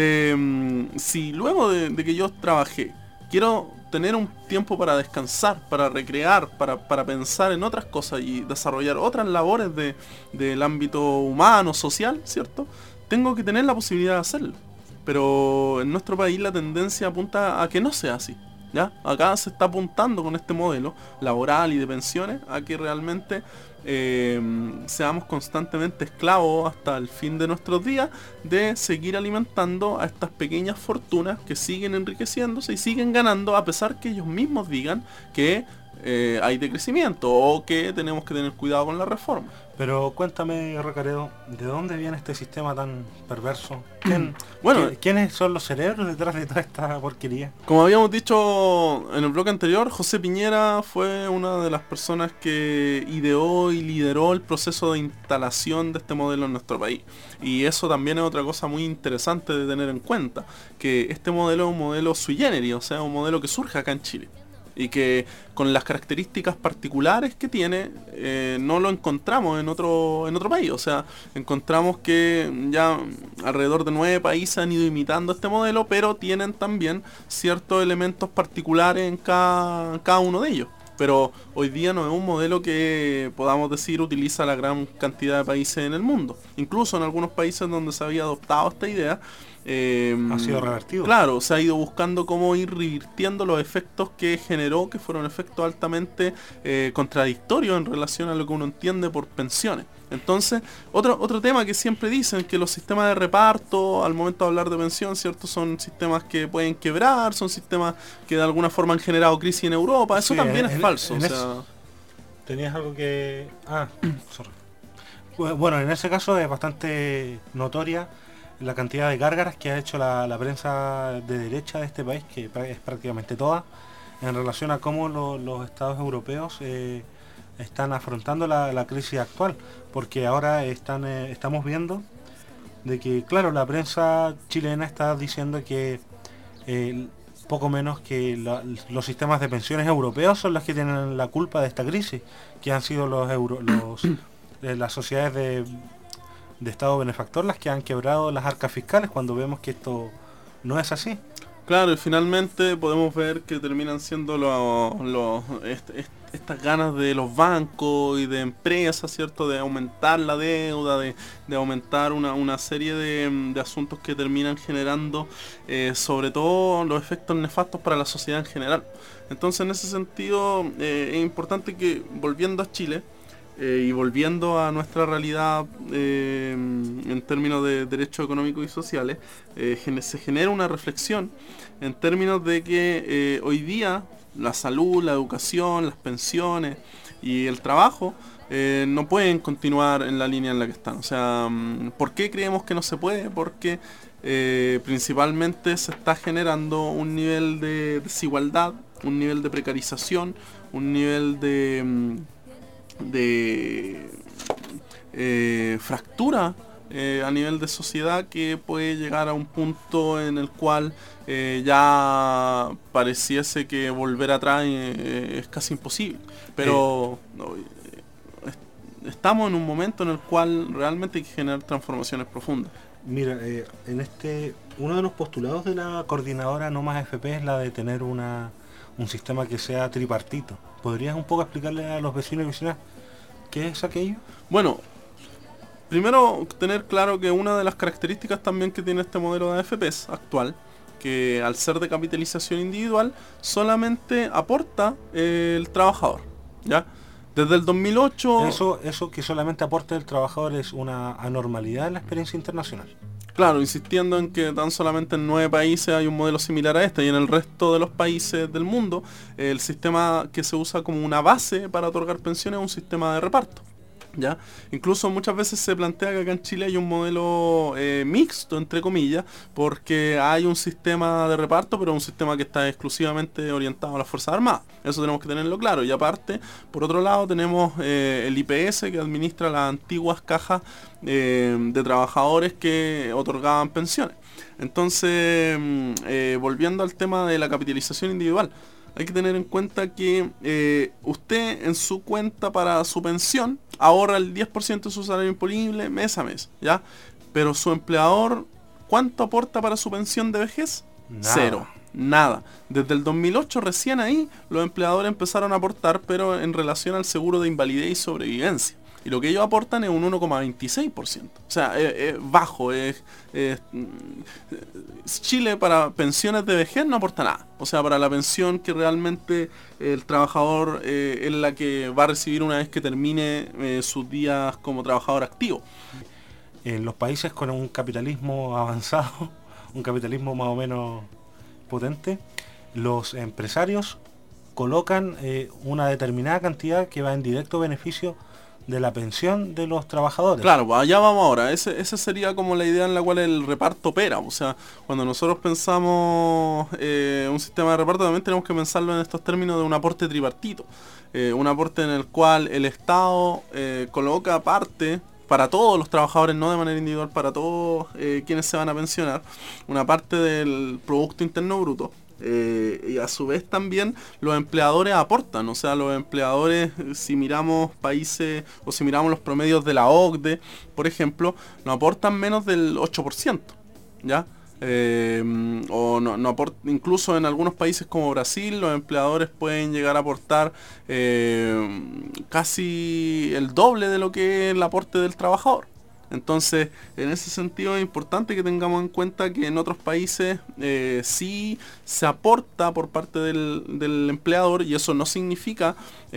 si luego de que yo trabajé, quiero tener un tiempo para descansar, para recrear, para pensar en otras cosas y desarrollar otras labores del ámbito humano, social, ¿cierto? Tengo que tener la posibilidad de hacerlo. Pero en nuestro país la tendencia apunta a que no sea así, ¿ya? Acá se está apuntando con este modelo laboral y de pensiones a que realmente seamos constantemente esclavos hasta el fin de nuestros días de seguir alimentando a estas pequeñas fortunas que siguen enriqueciéndose y siguen ganando, a pesar que ellos mismos digan que hay decrecimiento o que tenemos que tener cuidado con la reforma. Pero cuéntame, Recaredo, ¿de dónde viene este sistema tan perverso? ¿Quiénes son los cerebros detrás de toda esta porquería? Como habíamos dicho en el bloque anterior, José Piñera fue una de las personas que ideó y lideró el proceso de instalación de este modelo en nuestro país. Y eso también es otra cosa muy interesante de tener en cuenta, que este modelo es un modelo sui generis, o sea, un modelo que surge acá en Chile. y que con las características particulares que tiene no lo encontramos en otro país. O sea, encontramos que ya alrededor de 9 países han ido imitando este modelo, pero tienen también ciertos elementos particulares en cada uno de ellos. Pero hoy día no es un modelo que podamos decir utiliza la gran cantidad de países en el mundo. Incluso en algunos países donde se había adoptado esta idea, ha sido revertido. Claro, se ha ido buscando cómo ir revirtiendo los efectos que generó, que fueron efectos altamente contradictorios en relación a lo que uno entiende por pensiones. Entonces, otro tema que siempre dicen, que los sistemas de reparto, al momento de hablar de pensión, ¿cierto? Son sistemas que pueden quebrar, son sistemas que de alguna forma han generado crisis en Europa. Eso sí, también es falso. ¿Tenías algo que...? Sorry. Bueno, en ese caso es bastante notoria la cantidad de gárgaras que ha hecho la prensa de derecha de este país, que es prácticamente toda, en relación a cómo los estados europeos están afrontando la crisis actual, porque ahora estamos viendo de que, claro, la prensa chilena está diciendo que poco menos que los sistemas de pensiones europeos son los que tienen la culpa de esta crisis, que han sido las sociedades de Estado benefactor las que han quebrado las arcas fiscales, cuando vemos que esto no es así. Claro, y finalmente podemos ver que terminan siendo estas ganas de los bancos y de empresas, ¿cierto?, de aumentar la deuda, de aumentar una serie de asuntos que terminan generando sobre todo los efectos nefastos para la sociedad en general. Entonces, en ese sentido, es importante que, volviendo a Chile, y volviendo a nuestra realidad en términos de derechos económicos y sociales, se genera una reflexión en términos de que hoy día la salud, la educación, las pensiones y el trabajo no pueden continuar en la línea en la que están. O sea, ¿por qué creemos que no se puede? Porque principalmente se está generando un nivel de desigualdad, un nivel de precarización, un nivel de fractura a nivel de sociedad, que puede llegar a un punto en el cual ya pareciese que volver atrás es casi imposible. Pero estamos en un momento en el cual realmente hay que generar transformaciones profundas. Mira, uno de los postulados de la coordinadora No Más FP es la de tener un sistema que sea tripartito. ¿Podrías un poco explicarle a los vecinos y vecinas qué es aquello? Bueno, primero tener claro que una de las características también que tiene este modelo de AFPs actual, que al ser de capitalización individual, solamente aporta el trabajador, ¿ya? Desde el 2008... Eso que solamente aporta el trabajador es una anormalidad en la experiencia internacional. Claro, insistiendo en que tan solamente en 9 países hay un modelo similar a este, y en el resto de los países del mundo el sistema que se usa como una base para otorgar pensiones es un sistema de reparto, ¿ya? Incluso muchas veces se plantea que acá en Chile hay un modelo mixto, entre comillas, porque hay un sistema de reparto, pero un sistema que está exclusivamente orientado a las Fuerzas Armadas. Eso tenemos que tenerlo claro. Y aparte, por otro lado, tenemos el IPS, que administra las antiguas cajas de trabajadores que otorgaban pensiones. Entonces, volviendo al tema de la capitalización individual, hay que tener en cuenta que usted en su cuenta para su pensión ahorra el 10% de su salario imponible mes a mes, ¿ya? Pero su empleador, ¿cuánto aporta para su pensión de vejez? Nada. 0. Nada. Desde el 2008 recién ahí los empleadores empezaron a aportar, pero en relación al seguro de invalidez y sobrevivencia. Y lo que ellos aportan es un 1,26%. O sea, es bajo. Chile para pensiones de vejez no aporta nada. O sea, para la pensión que realmente el trabajador es la que va a recibir una vez que termine sus días como trabajador activo. En los países con un capitalismo avanzado, un capitalismo más o menos potente, los empresarios colocan una determinada cantidad que va en directo beneficio de la pensión de los trabajadores. Claro, pues allá vamos ahora. Esa sería como la idea en la cual el reparto opera. O sea, cuando nosotros pensamos un sistema de reparto, también tenemos que pensarlo en estos términos de un aporte tripartito. Un aporte en el cual el Estado coloca parte para todos los trabajadores, no de manera individual, para todos quienes se van a pensionar, una parte del Producto Interno Bruto, Y a su vez también los empleadores aportan, o sea, los empleadores, si miramos países o si miramos los promedios de la OCDE, por ejemplo, nos aportan menos del 8%, ¿ya? Incluso en algunos países como Brasil, los empleadores pueden llegar a aportar casi el doble de lo que es el aporte del trabajador. Entonces, en ese sentido es importante que tengamos en cuenta que en otros países sí se aporta por parte del empleador, y eso no significa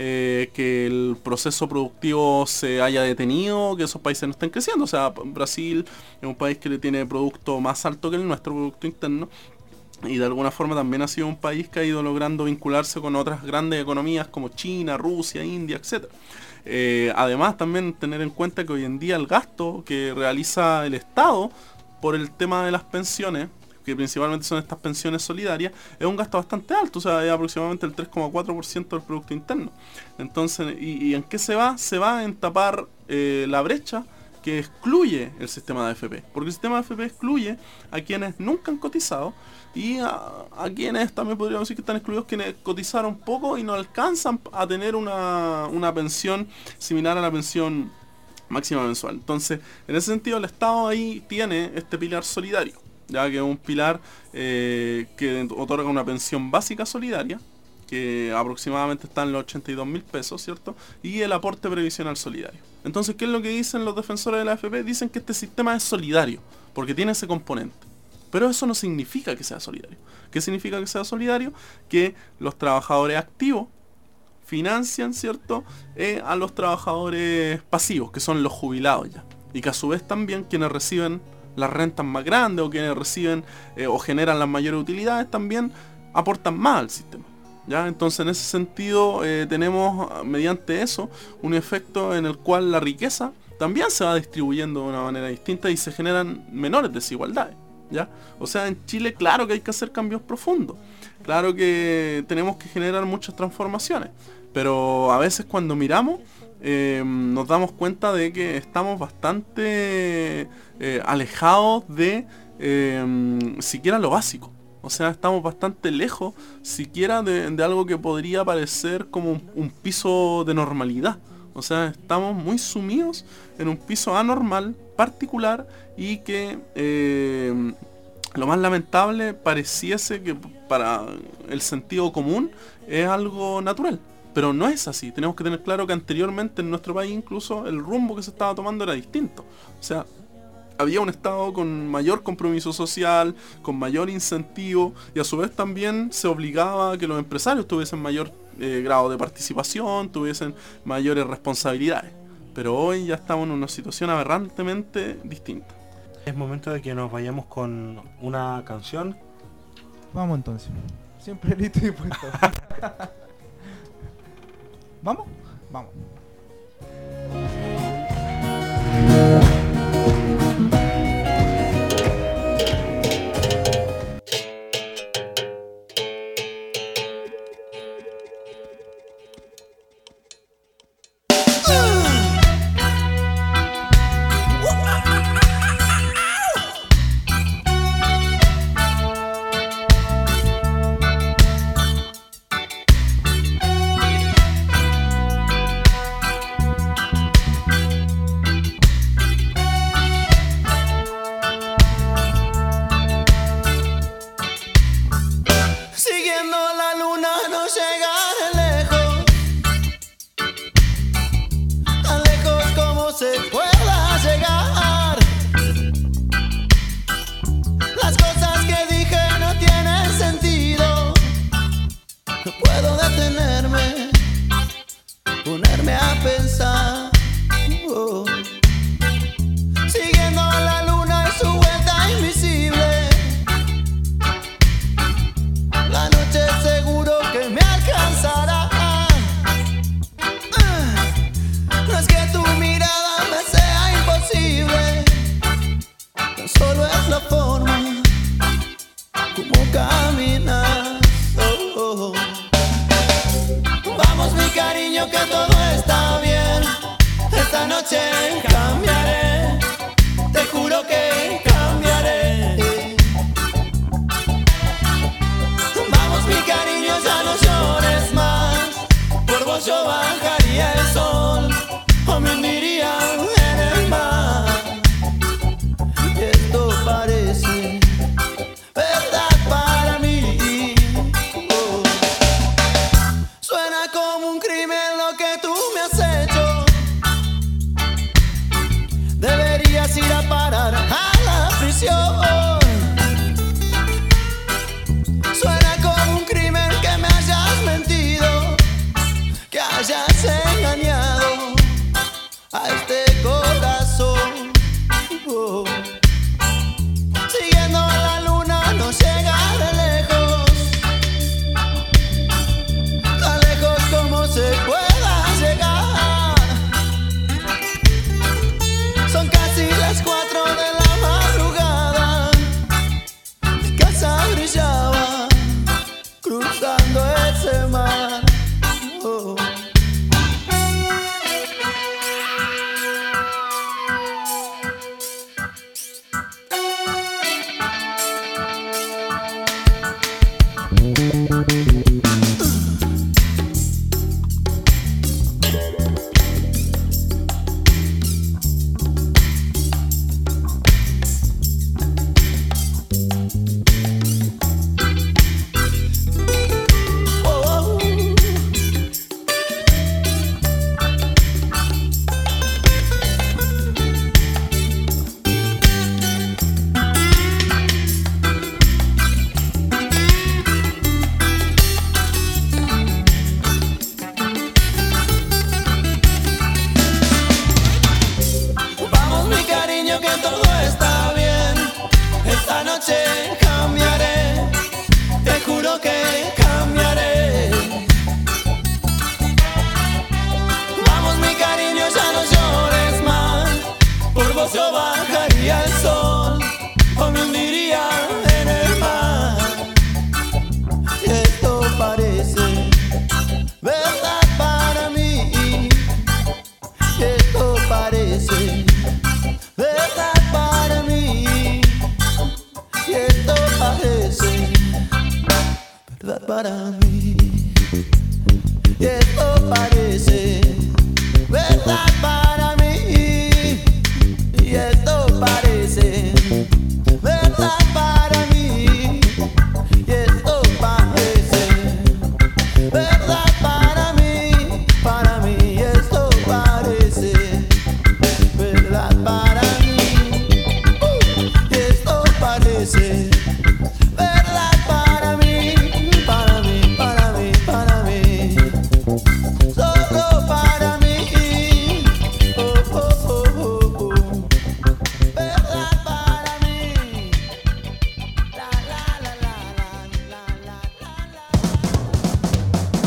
que el proceso productivo se haya detenido, que esos países no estén creciendo. O sea, Brasil es un país que tiene producto más alto que el nuestro, Producto Interno, y de alguna forma también ha sido un país que ha ido logrando vincularse con otras grandes economías como China, Rusia, India, etc. Además, también tener en cuenta que hoy en día el gasto que realiza el Estado por el tema de las pensiones, que principalmente son estas pensiones solidarias, es un gasto bastante alto, o sea, es aproximadamente el 3,4% del Producto Interno. Entonces, ¿y en qué se va? Se va en tapar la brecha que excluye el sistema de AFP, porque el sistema de AFP excluye a quienes nunca han cotizado y a quienes también podríamos decir que están excluidos, quienes cotizaron poco y no alcanzan a tener una pensión similar a la pensión máxima mensual. Entonces, en ese sentido, el Estado ahí tiene este pilar solidario, ya que es un pilar que otorga una pensión básica solidaria, que aproximadamente está en los 82.000 pesos, ¿cierto? Y el aporte previsional solidario. Entonces, ¿qué es lo que dicen los defensores de la AFP? Dicen que este sistema es solidario, porque tiene ese componente. Pero eso no significa que sea solidario. ¿Qué significa que sea solidario? Que los trabajadores activos financian, ¿cierto?, a los trabajadores pasivos, que son los jubilados ya. Y que a su vez también quienes reciben las rentas más grandes o quienes reciben o generan las mayores utilidades también aportan más al sistema, ¿ya? Entonces, en ese sentido tenemos mediante eso un efecto en el cual la riqueza también se va distribuyendo de una manera distinta y se generan menores desigualdades, ¿ya? O sea, en Chile claro que hay que hacer cambios profundos, claro que tenemos que generar muchas transformaciones, pero a veces cuando miramos nos damos cuenta de que estamos bastante alejados de siquiera lo básico. O sea, estamos bastante lejos siquiera de algo que podría parecer como un piso de normalidad. O sea, estamos muy sumidos en un piso anormal, particular, y que lo más lamentable pareciese que para el sentido común es algo natural. Pero no es así. Tenemos que tener claro que anteriormente en nuestro país incluso el rumbo que se estaba tomando era distinto. O sea, había un Estado con mayor compromiso social, con mayor incentivo, y a su vez también se obligaba a que los empresarios tuviesen mayor grado de participación, tuviesen mayores responsabilidades. Pero hoy ya estamos en una situación aberrantemente distinta. Es momento de que nos vayamos con una canción. Vamos entonces. Siempre listo y dispuesto. ¿Vamos? Vamos. verdad para mí. Y esto parece verdad para mí. Y esto parece verdad para mí. Y esto parece verdad para mí. Para mí y esto parece verdad para mí. Y esto parece verdad para mí. Para mí, para mí, para mí. Solo para mí. Oh, oh, oh, oh, oh. Verdad para mí. La la la la la la la la.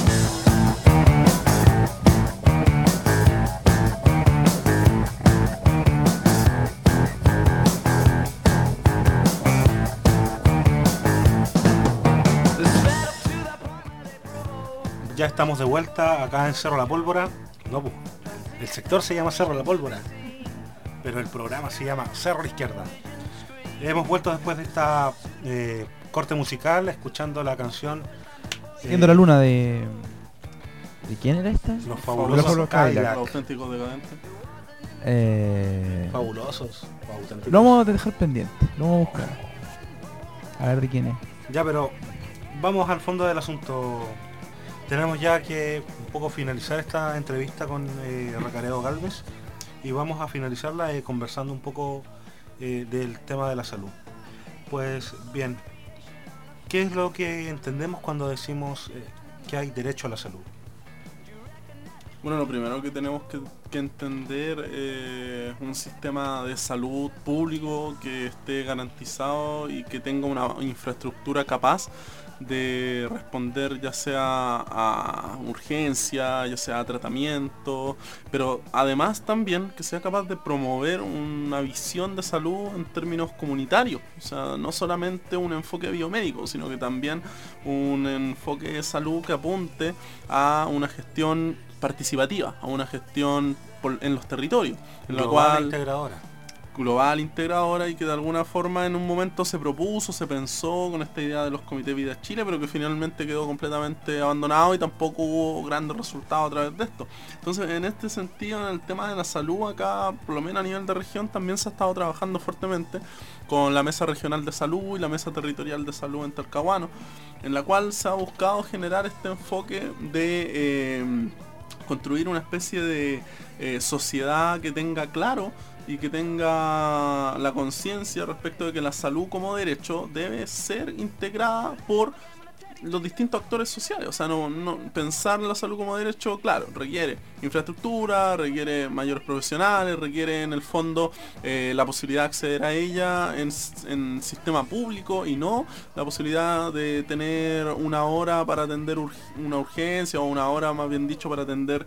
Ya estamos de vuelta acá en Cerro La Pólvora. No, pues, el sector se llama Cerro La Pólvora, pero el programa se llama Cerro a la Izquierda. Hemos vuelto después de esta corte musical, escuchando la canción Siguiendo la luna de... ¿De quién era esta? Los Fabulosos Los Cadillac. Los auténticos decadentes. Fabulosos o auténticos. Lo vamos a dejar pendiente, lo vamos a buscar. A ver de quién es. Ya, pero vamos al fondo del asunto. Tenemos ya que un poco finalizar esta entrevista con Recaredo Galvez y vamos a finalizarla conversando un poco del tema de la salud. Pues bien, ¿qué es lo que entendemos cuando decimos que hay derecho a la salud? Bueno, lo primero que tenemos que entender es un sistema de salud público que esté garantizado y que tenga una infraestructura capaz de responder ya sea a urgencia, ya sea a tratamiento, pero además también que sea capaz de promover una visión de salud en términos comunitarios, o sea, no solamente un enfoque biomédico, sino que también un enfoque de salud que apunte a una gestión participativa, a una gestión en los territorios, en la cual global, integradora, y que de alguna forma en un momento se propuso, se pensó con esta idea de los comités Vida Chile, pero que finalmente quedó completamente abandonado y tampoco hubo grandes resultados a través de esto. Entonces, en este sentido, en el tema de la salud acá, por lo menos a nivel de región, también se ha estado trabajando fuertemente con la Mesa Regional de Salud y la Mesa Territorial de Salud en Talcahuano, en la cual se ha buscado generar este enfoque de construir una especie de sociedad que tenga claro y que tenga la conciencia respecto de que la salud como derecho debe ser integrada por los distintos actores sociales. O sea, no pensar en la salud como derecho, claro, requiere infraestructura, requiere mayores profesionales, requiere en el fondo la posibilidad de acceder a ella en sistema público y no la posibilidad de tener una hora para atender una urgencia, o una hora más bien dicho para atender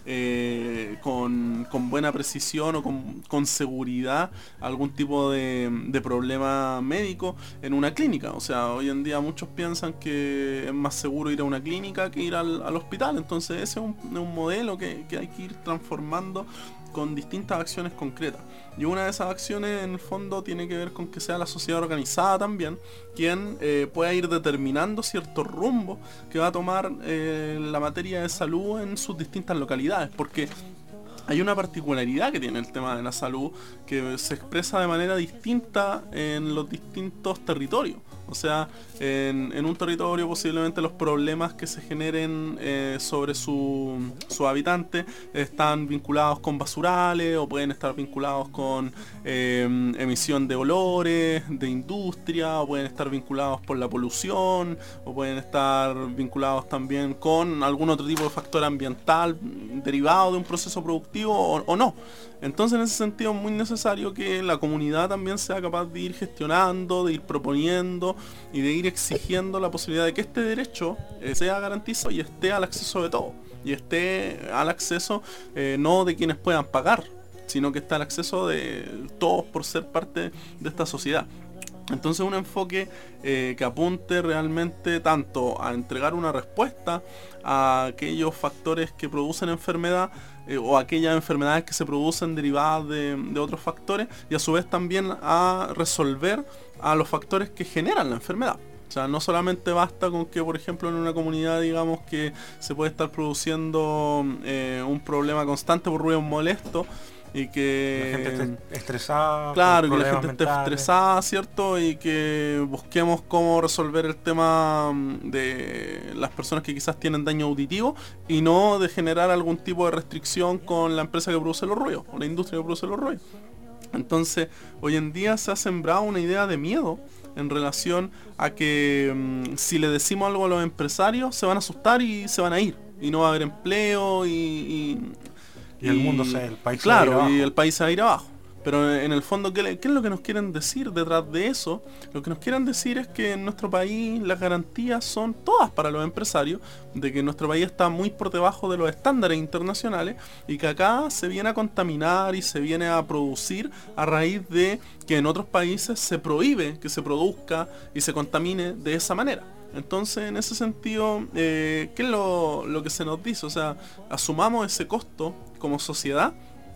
con buena precisión o con seguridad algún tipo de problema médico en una clínica. O sea, hoy en día muchos piensan que es más seguro ir a una clínica que ir al hospital. Entonces ese es un modelo que hay que ir transformando con distintas acciones concretas. Y una de esas acciones en el fondo tiene que ver con que sea la sociedad organizada también quien pueda ir determinando ciertos rumbos que va a tomar la materia de salud en sus distintas localidades, porque hay una particularidad que tiene el tema de la salud que se expresa de manera distinta en los distintos territorios. O sea, en un territorio posiblemente los problemas que se generen sobre su habitante están vinculados con basurales, o pueden estar vinculados con emisión de olores, de industria, o pueden estar vinculados por la polución, o pueden estar vinculados también con algún otro tipo de factor ambiental derivado de un proceso productivo o no. Entonces, en ese sentido es muy necesario que la comunidad también sea capaz de ir gestionando, de ir proponiendo y de ir exigiendo la posibilidad de que este derecho sea garantizado y esté al acceso de todos, y esté al acceso no de quienes puedan pagar, sino que está al acceso de todos por ser parte de esta sociedad. Entonces, un enfoque que apunte realmente tanto a entregar una respuesta a aquellos factores que producen enfermedad o aquellas enfermedades que se producen derivadas de otros factores, y a su vez también a resolver a los factores que generan la enfermedad. O sea, no solamente basta con que, por ejemplo, en una comunidad, digamos, que se puede estar produciendo un problema constante por ruidos molestos y que la gente esté estresada. Claro, que la problemas gente esté mentales. estresada, ¿cierto? Y que busquemos cómo resolver el tema de las personas que quizás tienen daño auditivo y no de generar algún tipo de restricción con la empresa que produce los ruidos o la industria que produce los ruidos. Entonces, hoy en día se ha sembrado una idea de miedo en relación a que si le decimos algo a los empresarios se van a asustar y se van a ir y no va a haber empleo y el mundo el país claro, se va a ir abajo. y el país se va a ir abajo. Pero en el fondo, ¿qué es lo que nos quieren decir detrás de eso? Lo que nos quieren decir es que en nuestro país las garantías son todas para los empresarios, de que nuestro país está muy por debajo de los estándares internacionales y que acá se viene a contaminar y se viene a producir a raíz de que en otros países se prohíbe que se produzca y se contamine de esa manera. Entonces, en ese sentido, ¿qué es lo que se nos dice? O sea, asumamos ese costo como sociedad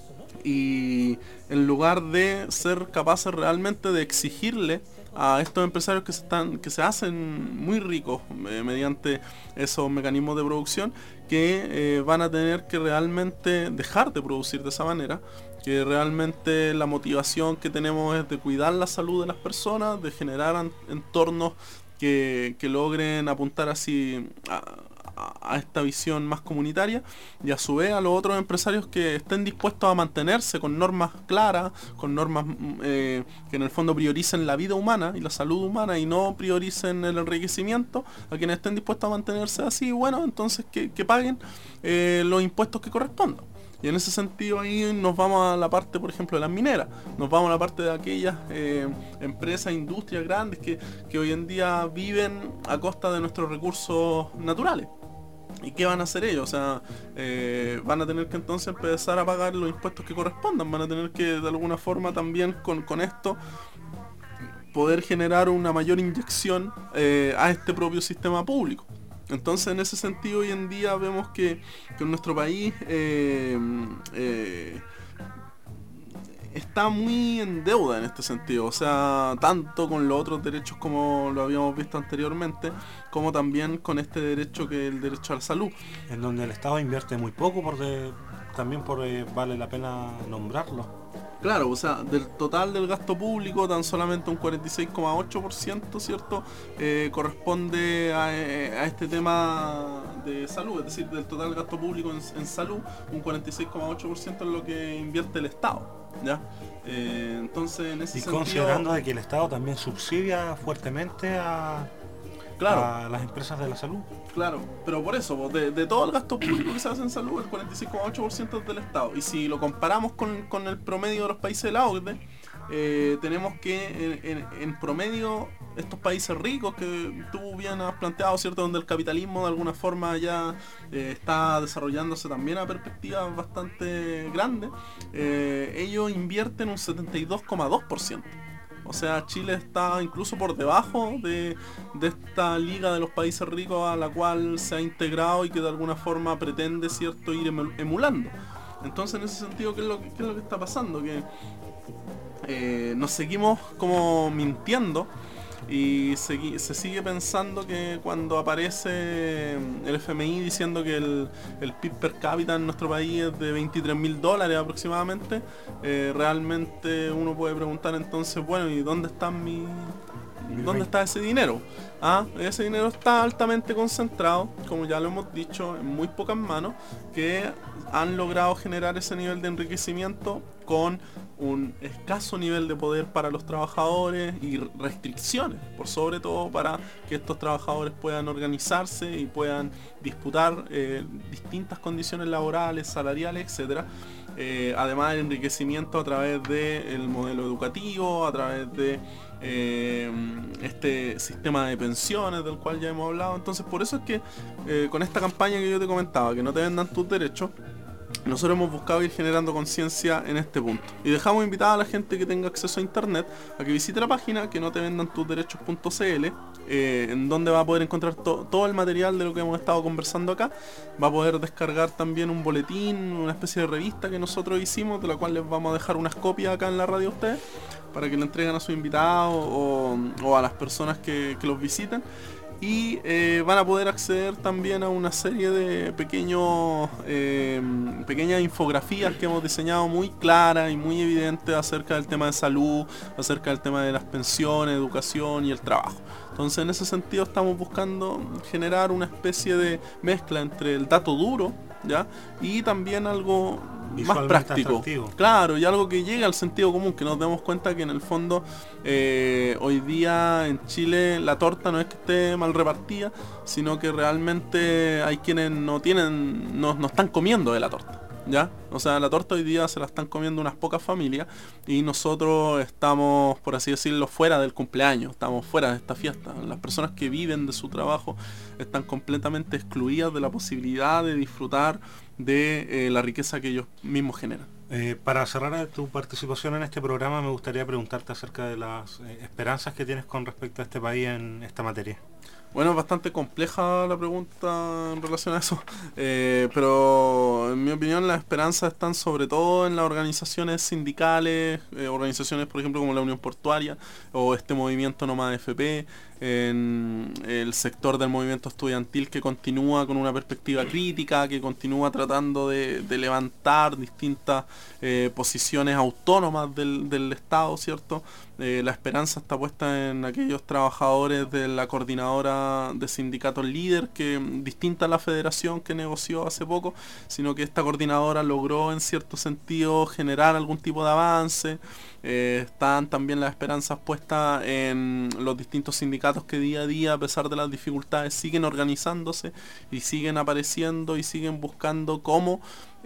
y en lugar de ser capaces realmente de exigirle a estos empresarios que se hacen muy ricos mediante esos mecanismos de producción, que van a tener que realmente dejar de producir de esa manera, que realmente la motivación que tenemos es de cuidar la salud de las personas, de generar entornos que logren apuntar así a esta visión más comunitaria, y a su vez a los otros empresarios que estén dispuestos a mantenerse con normas claras, con normas que en el fondo prioricen la vida humana y la salud humana y no prioricen el enriquecimiento, a quienes estén dispuestos a mantenerse así, bueno, entonces que paguen los impuestos que correspondan. Y en ese sentido ahí nos vamos a la parte, por ejemplo, de las mineras, nos vamos a la parte de aquellas empresas, industrias grandes que hoy en día viven a costa de nuestros recursos naturales. ¿Y qué van a hacer ellos? O sea, van a tener que entonces empezar a pagar los impuestos que correspondan, van a tener que de alguna forma también con esto poder generar una mayor inyección a este propio sistema público. Entonces, en ese sentido, hoy en día vemos que en nuestro país está muy en deuda en este sentido, o sea, tanto con los otros derechos como lo habíamos visto anteriormente, como también con este derecho que es el derecho a la salud. En donde el Estado invierte muy poco, también vale la pena nombrarlo. Claro, o sea, del total del gasto público, tan solamente un 46,8%, ¿cierto? Corresponde a este tema de salud, es decir, del total gasto público en salud, un 46,8% es lo que invierte el Estado, ¿ya? Entonces, en ese sentido... Y considerando de que el Estado también subsidia fuertemente a las empresas de la salud. Claro, pero por eso, de todo el gasto público que se hace en salud, el 46,8% es del Estado. Y si lo comparamos con el promedio de los países de la OCDE, tenemos que en promedio estos países ricos que tú bien has planteado, ¿cierto? Donde el capitalismo de alguna forma ya está desarrollándose también a perspectivas bastante grandes, ellos invierten un 72,2%. O sea, Chile está incluso por debajo de esta liga de los países ricos a la cual se ha integrado y que de alguna forma pretende, ¿cierto?, ir emulando. Entonces, en ese sentido, ¿qué es lo que está pasando? Que nos seguimos como mintiendo y se sigue pensando que cuando aparece el FMI diciendo que el PIB per cápita en nuestro país es de $23.000 aproximadamente, realmente uno puede preguntar entonces, bueno, ¿y dónde está ese dinero? Ese dinero está altamente concentrado, como ya lo hemos dicho, en muy pocas manos que han logrado generar ese nivel de enriquecimiento con un escaso nivel de poder para los trabajadores y restricciones, por sobre todo para que estos trabajadores puedan organizarse y puedan disputar distintas condiciones laborales, salariales, etcétera. Además del enriquecimiento a través del modelo educativo, a través de este sistema de pensiones del cual ya hemos hablado. Entonces, por eso es que con esta campaña que yo te comentaba, que no te vendan tus derechos, nosotros hemos buscado ir generando conciencia en este punto. Y dejamos invitada a la gente que tenga acceso a internet a que visite la página que no te vendan tus derechos.cl, en donde va a poder encontrar todo el material de lo que hemos estado conversando acá. Va a poder descargar también un boletín, una especie de revista que nosotros hicimos, de la cual les vamos a dejar unas copias acá en la radio a ustedes, para que le entreguen a sus invitados o a las personas que los visiten. Y van a poder acceder también a una serie de pequeñas infografías que hemos diseñado muy claras y muy evidentes acerca del tema de salud, acerca del tema de las pensiones, educación y el trabajo. Entonces, en ese sentido estamos buscando generar una especie de mezcla entre el dato duro, ¿ya? Y también algo más práctico, atractivo. Claro, y algo que llegue al sentido común, que nos demos cuenta que en el fondo hoy día en Chile la torta no es que esté mal repartida, sino que realmente hay quienes no están comiendo de la torta, ¿ya? O sea, la torta hoy día se la están comiendo unas pocas familias y nosotros estamos, por así decirlo, fuera del cumpleaños, estamos fuera de esta fiesta. Las personas que viven de su trabajo están completamente excluidas de la posibilidad de disfrutar de la riqueza que ellos mismos generan. Para cerrar tu participación en este programa, me gustaría preguntarte acerca de las esperanzas que tienes con respecto a este país en esta materia. Bueno, es bastante compleja la pregunta en relación a eso, pero en mi opinión las esperanzas están sobre todo en las organizaciones sindicales, organizaciones por ejemplo como la Unión Portuaria o este movimiento Nómada FP, en el sector del movimiento estudiantil que continúa con una perspectiva crítica, que continúa tratando de levantar distintas posiciones autónomas del Estado, ¿cierto? La esperanza está puesta en aquellos trabajadores de la coordinadora de sindicatos líder, que distinta a la federación que negoció hace poco, sino que esta coordinadora logró en cierto sentido generar algún tipo de avance. Están también las esperanzas puestas en los distintos sindicatos que día a día, a pesar de las dificultades, siguen organizándose y siguen apareciendo y siguen buscando cómo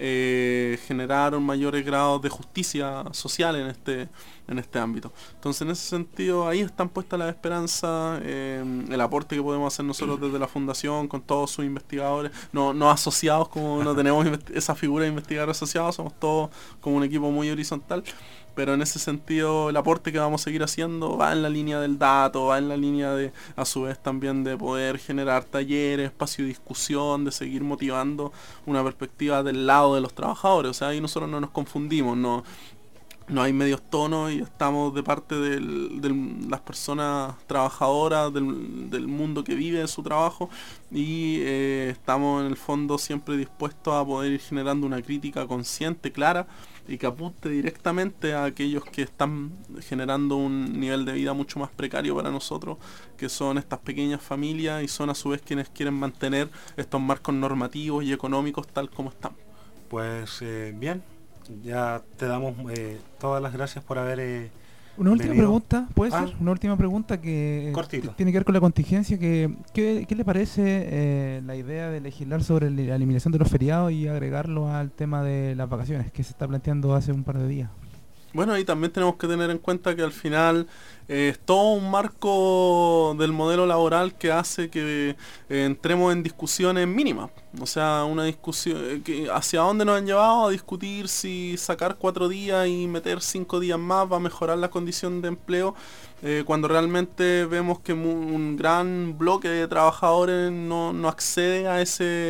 generar mayores grados de justicia social en este ámbito. Entonces, en ese sentido, ahí están puestas las esperanzas, el aporte que podemos hacer nosotros desde la fundación con todos sus investigadores, no asociados, como no tenemos esa figura de investigadores asociados, somos todos como un equipo muy horizontal. Pero en ese sentido el aporte que vamos a seguir haciendo va en la línea del dato, va en la línea de, a su vez también de poder generar talleres, espacio de discusión, de seguir motivando una perspectiva del lado de los trabajadores. O sea, ahí nosotros no nos confundimos, no hay medios tonos y estamos de parte de las personas trabajadoras del mundo que vive de su trabajo y estamos en el fondo siempre dispuestos a poder ir generando una crítica consciente, clara, y que apunte directamente a aquellos que están generando un nivel de vida mucho más precario para nosotros, que son estas pequeñas familias y son a su vez quienes quieren mantener estos marcos normativos y económicos tal como están. Pues bien, ya te damos todas las gracias por haber una última venido. Pregunta, ¿puede ser? Una última pregunta que tiene que ver con la contingencia. ¿Qué le parece la idea de legislar sobre la eliminación de los feriados y agregarlo al tema de las vacaciones que se está planteando hace un par de días? Bueno, ahí también tenemos que tener en cuenta que al final es todo un marco del modelo laboral que hace que entremos en discusiones mínimas. O sea, una discusión que hacia dónde nos han llevado a discutir si sacar 4 días y meter 5 días más va a mejorar la condición de empleo, cuando realmente vemos que un gran bloque de trabajadores no accede a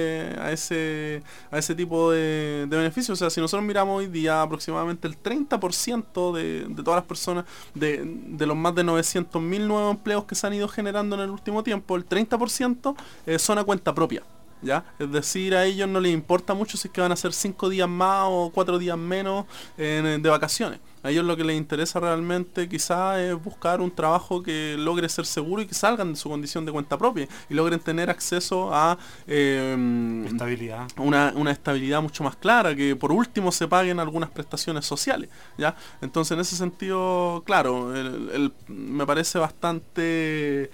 ese tipo de beneficios. O sea, si nosotros miramos hoy día, aproximadamente el 30% de todas las personas, de los más de 900.000 nuevos empleos que se han ido generando en el último tiempo, el 30% son a cuenta propia. ¿Ya? Es decir, a ellos no les importa mucho si es que van a hacer 5 días más o 4 días menos de vacaciones. A ellos lo que les interesa realmente quizás es buscar un trabajo que logre ser seguro y que salgan de su condición de cuenta propia y logren tener acceso a estabilidad. Una estabilidad mucho más clara, que por último se paguen algunas prestaciones sociales, ¿ya? Entonces, en ese sentido, claro, me parece bastante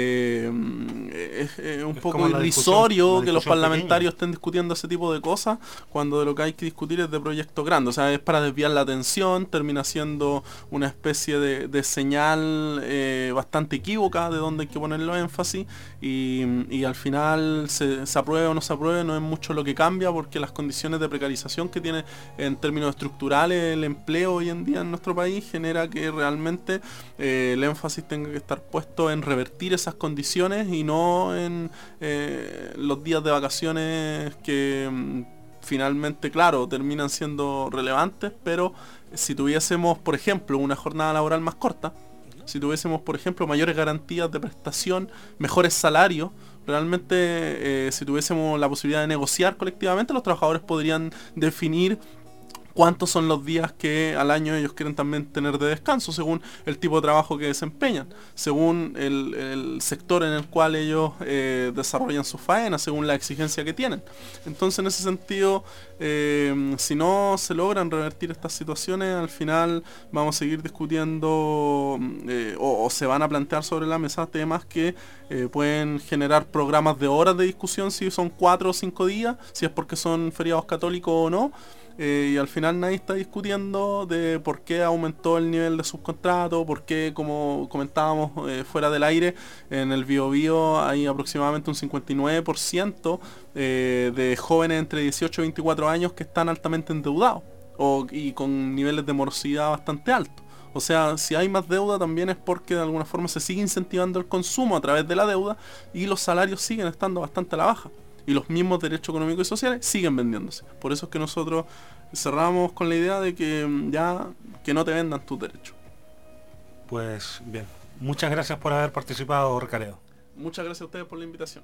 un poco irrisorio que los parlamentarios estén discutiendo ese tipo de cosas cuando de lo que hay que discutir es de proyectos grandes. O sea, es para desviar la atención, termina siendo una especie de señal bastante equívoca de donde hay que ponerlo énfasis y al final se apruebe o no se apruebe, no es mucho lo que cambia, porque las condiciones de precarización que tiene en términos estructurales el empleo hoy en día en nuestro país genera que realmente el énfasis tenga que estar puesto en revertir esas condiciones y no en los días de vacaciones que finalmente, claro, terminan siendo relevantes, pero si tuviésemos, por ejemplo, una jornada laboral más corta, si tuviésemos, por ejemplo, mayores garantías de prestación, mejores salarios, realmente si tuviésemos la posibilidad de negociar colectivamente, los trabajadores podrían definir cuántos son los días que al año ellos quieren también tener de descanso, según el tipo de trabajo que desempeñan, según el sector en el cual ellos desarrollan su faena, según la exigencia que tienen. Entonces, en ese sentido, si no se logran revertir estas situaciones, al final vamos a seguir discutiendo o se van a plantear sobre la mesa temas que pueden generar programas de horas de discusión, si son 4 o 5 días, si es porque son feriados católicos o no. Y al final nadie está discutiendo de por qué aumentó el nivel de subcontrato, por qué, como comentábamos fuera del aire, en el Biobío hay aproximadamente un 59% de jóvenes entre 18 y 24 años que están altamente endeudados y con niveles de morosidad bastante altos. O sea, si hay más deuda también es porque de alguna forma se sigue incentivando el consumo a través de la deuda y los salarios siguen estando bastante a la baja. Y los mismos derechos económicos y sociales siguen vendiéndose. Por eso es que nosotros cerramos con la idea de que que no te vendan tus derechos. Pues bien, muchas gracias por haber participado, Recaredo. Muchas gracias a ustedes por la invitación.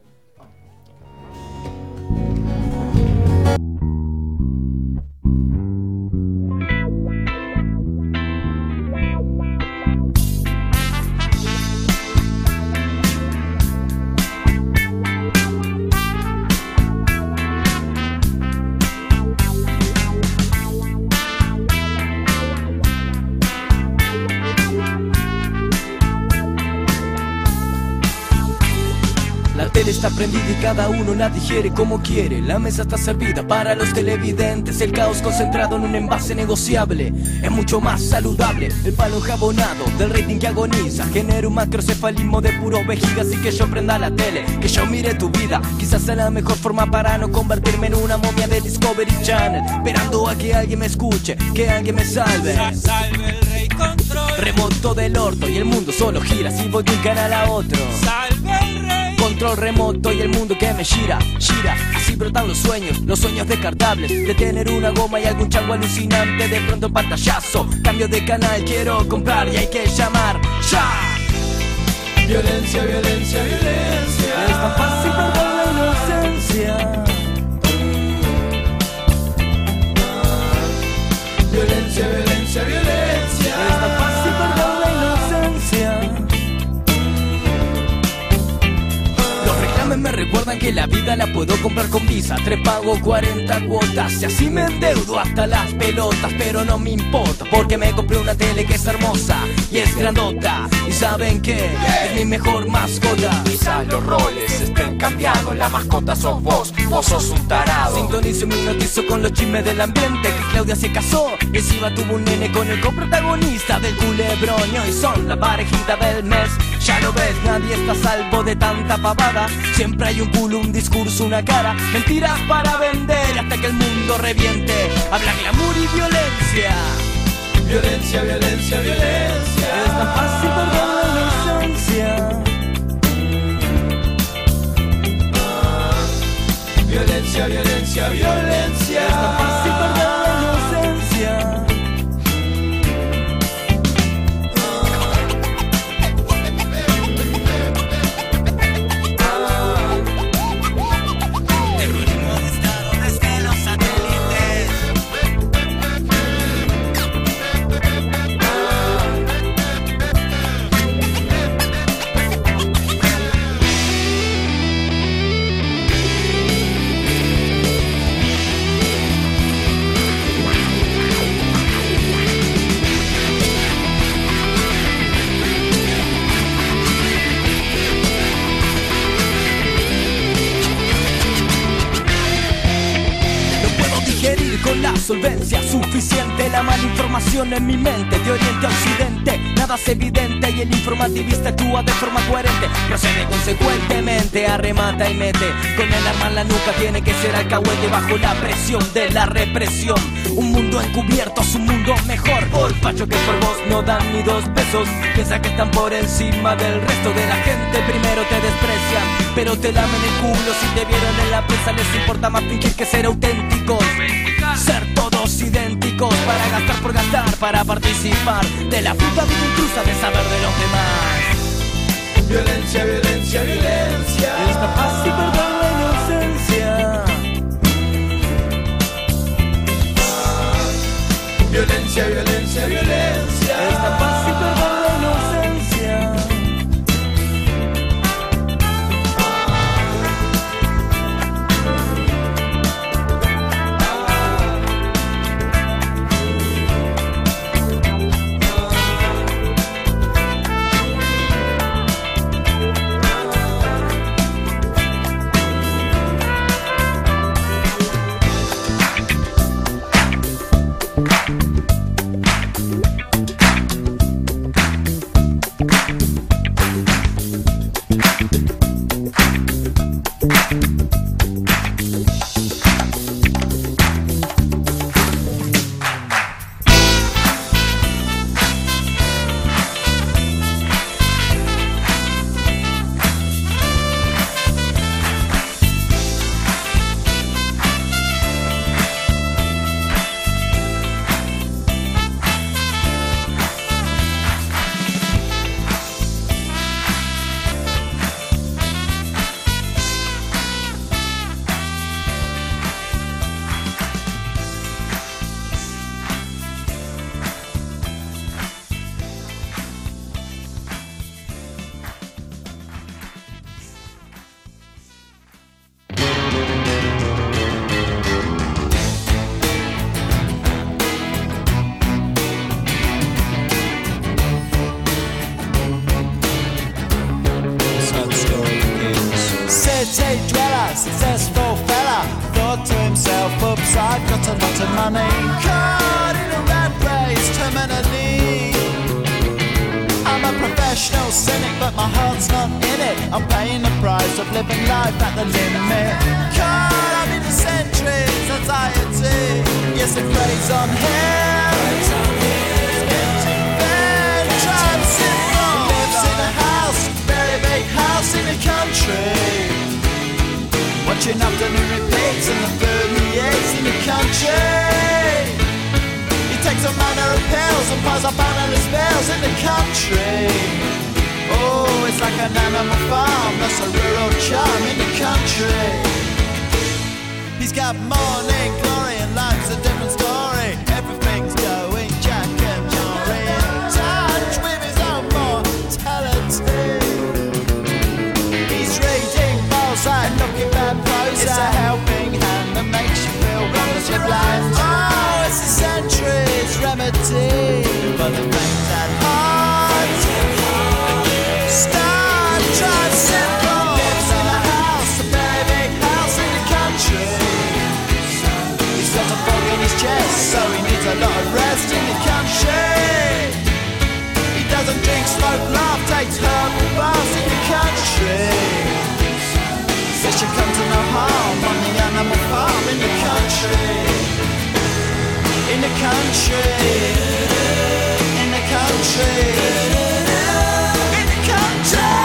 La tele está prendida y cada uno la digiere como quiere. La mesa está servida para los televidentes. El caos concentrado en un envase negociable es mucho más saludable. El palo enjabonado del rating que agoniza genera un macrocefalismo de puros vejigas. Y que yo prenda la tele, que yo mire tu vida, quizás sea la mejor forma para no convertirme en una momia de Discovery Channel, esperando a que alguien me escuche, que alguien me salve. Salve el rey control. Remoto del orto y el mundo solo gira si voy de un canal a otro. Salve el rey. Control remoto y el mundo que me gira. Así brotan los sueños descartables de tener una goma y algún chango alucinante. De pronto en pantallazo, cambio de canal, quiero comprar y hay que llamar ya. Violencia, violencia, violencia. Es tan fácil perder la inocencia. Violencia, violencia, violencia. Es tan fácil perder la inocencia. Me recuerdan que la vida la puedo comprar con Visa. 3 pago 40 cuotas y así me endeudo hasta las pelotas. Pero no me importa porque me compré una tele que es hermosa y es grandota. Y saben que es mi mejor mascota. Quizás los roles estén cambiados, la mascota sos vos sos un tarado. Sintonizo y me hipnotizo con los chismes del ambiente. Que Claudia se casó y encima tuvo un nene con el coprotagonista del Culebrón. Y hoy son la parejita del mes. Ya lo ves, nadie está a salvo de tanta pavada. Siempre hay un culo, un discurso, una cara. Mentiras para vender hasta que el mundo reviente. Habla glamour y violencia. Violencia, violencia, violencia. Es tan fácil perder la inocencia. Violencia, violencia, violencia. Es tan fácil perder la inocencia. Con la solvencia suficiente, la mala información en mi mente, de oriente a occidente, nada es evidente y el informativista actúa de forma coherente, procede consecuentemente, arremata y mete, con el arma en la nuca tiene que ser alcahuete bajo la presión de la represión, un mundo encubierto es un mundo mejor, por pacho que por vos no dan ni 2 pesos, piensa que están por encima del resto de la gente, primero te desprecian, pero te lamen el culo. Si te vieron en la prensa les importa más fingir que ser auténticos. Ser todos idénticos, para gastar por gastar, para participar de la puta vida intrusa de saber de los demás. Violencia, violencia, violencia. Esta paz y perdón la inocencia. Violencia, violencia, violencia. Esta paz y perdón la inocencia. Successful fella, thought to himself, oops, I've got a lot of money. Caught in a rat race, terminally. I'm a professional cynic, but my heart's not in it. I'm paying the price of living life at the limit. Caught up in the centuries, anxiety. Yes, it plays on him. It's getting bad, trying simple. Lives in a house, very big house in the country. Watching afternoon repeats and the food he eats in the country. He takes a manner of pills and piles up analyst bills in the country. Oh, it's like an animal farm, that's a rural charm in the country. He's got morning glory and life's a different story. Everything's going Jack and Jory in touch with his own mortality. He's reading Balzac and looking bad prose. It's a helping hand that makes you feel wonderfully blind. Oh, it's a century's remedy for the things at heart. Star Trek simple. Lives in a house, a very big house in the country. He's got a fog in his chest, so he needs a lot of rest in the country. He doesn't drink, smoke, laugh, takes herbal baths in the country. Says you come to no harm on the animal farm in the country. In the country. In the country. In the country.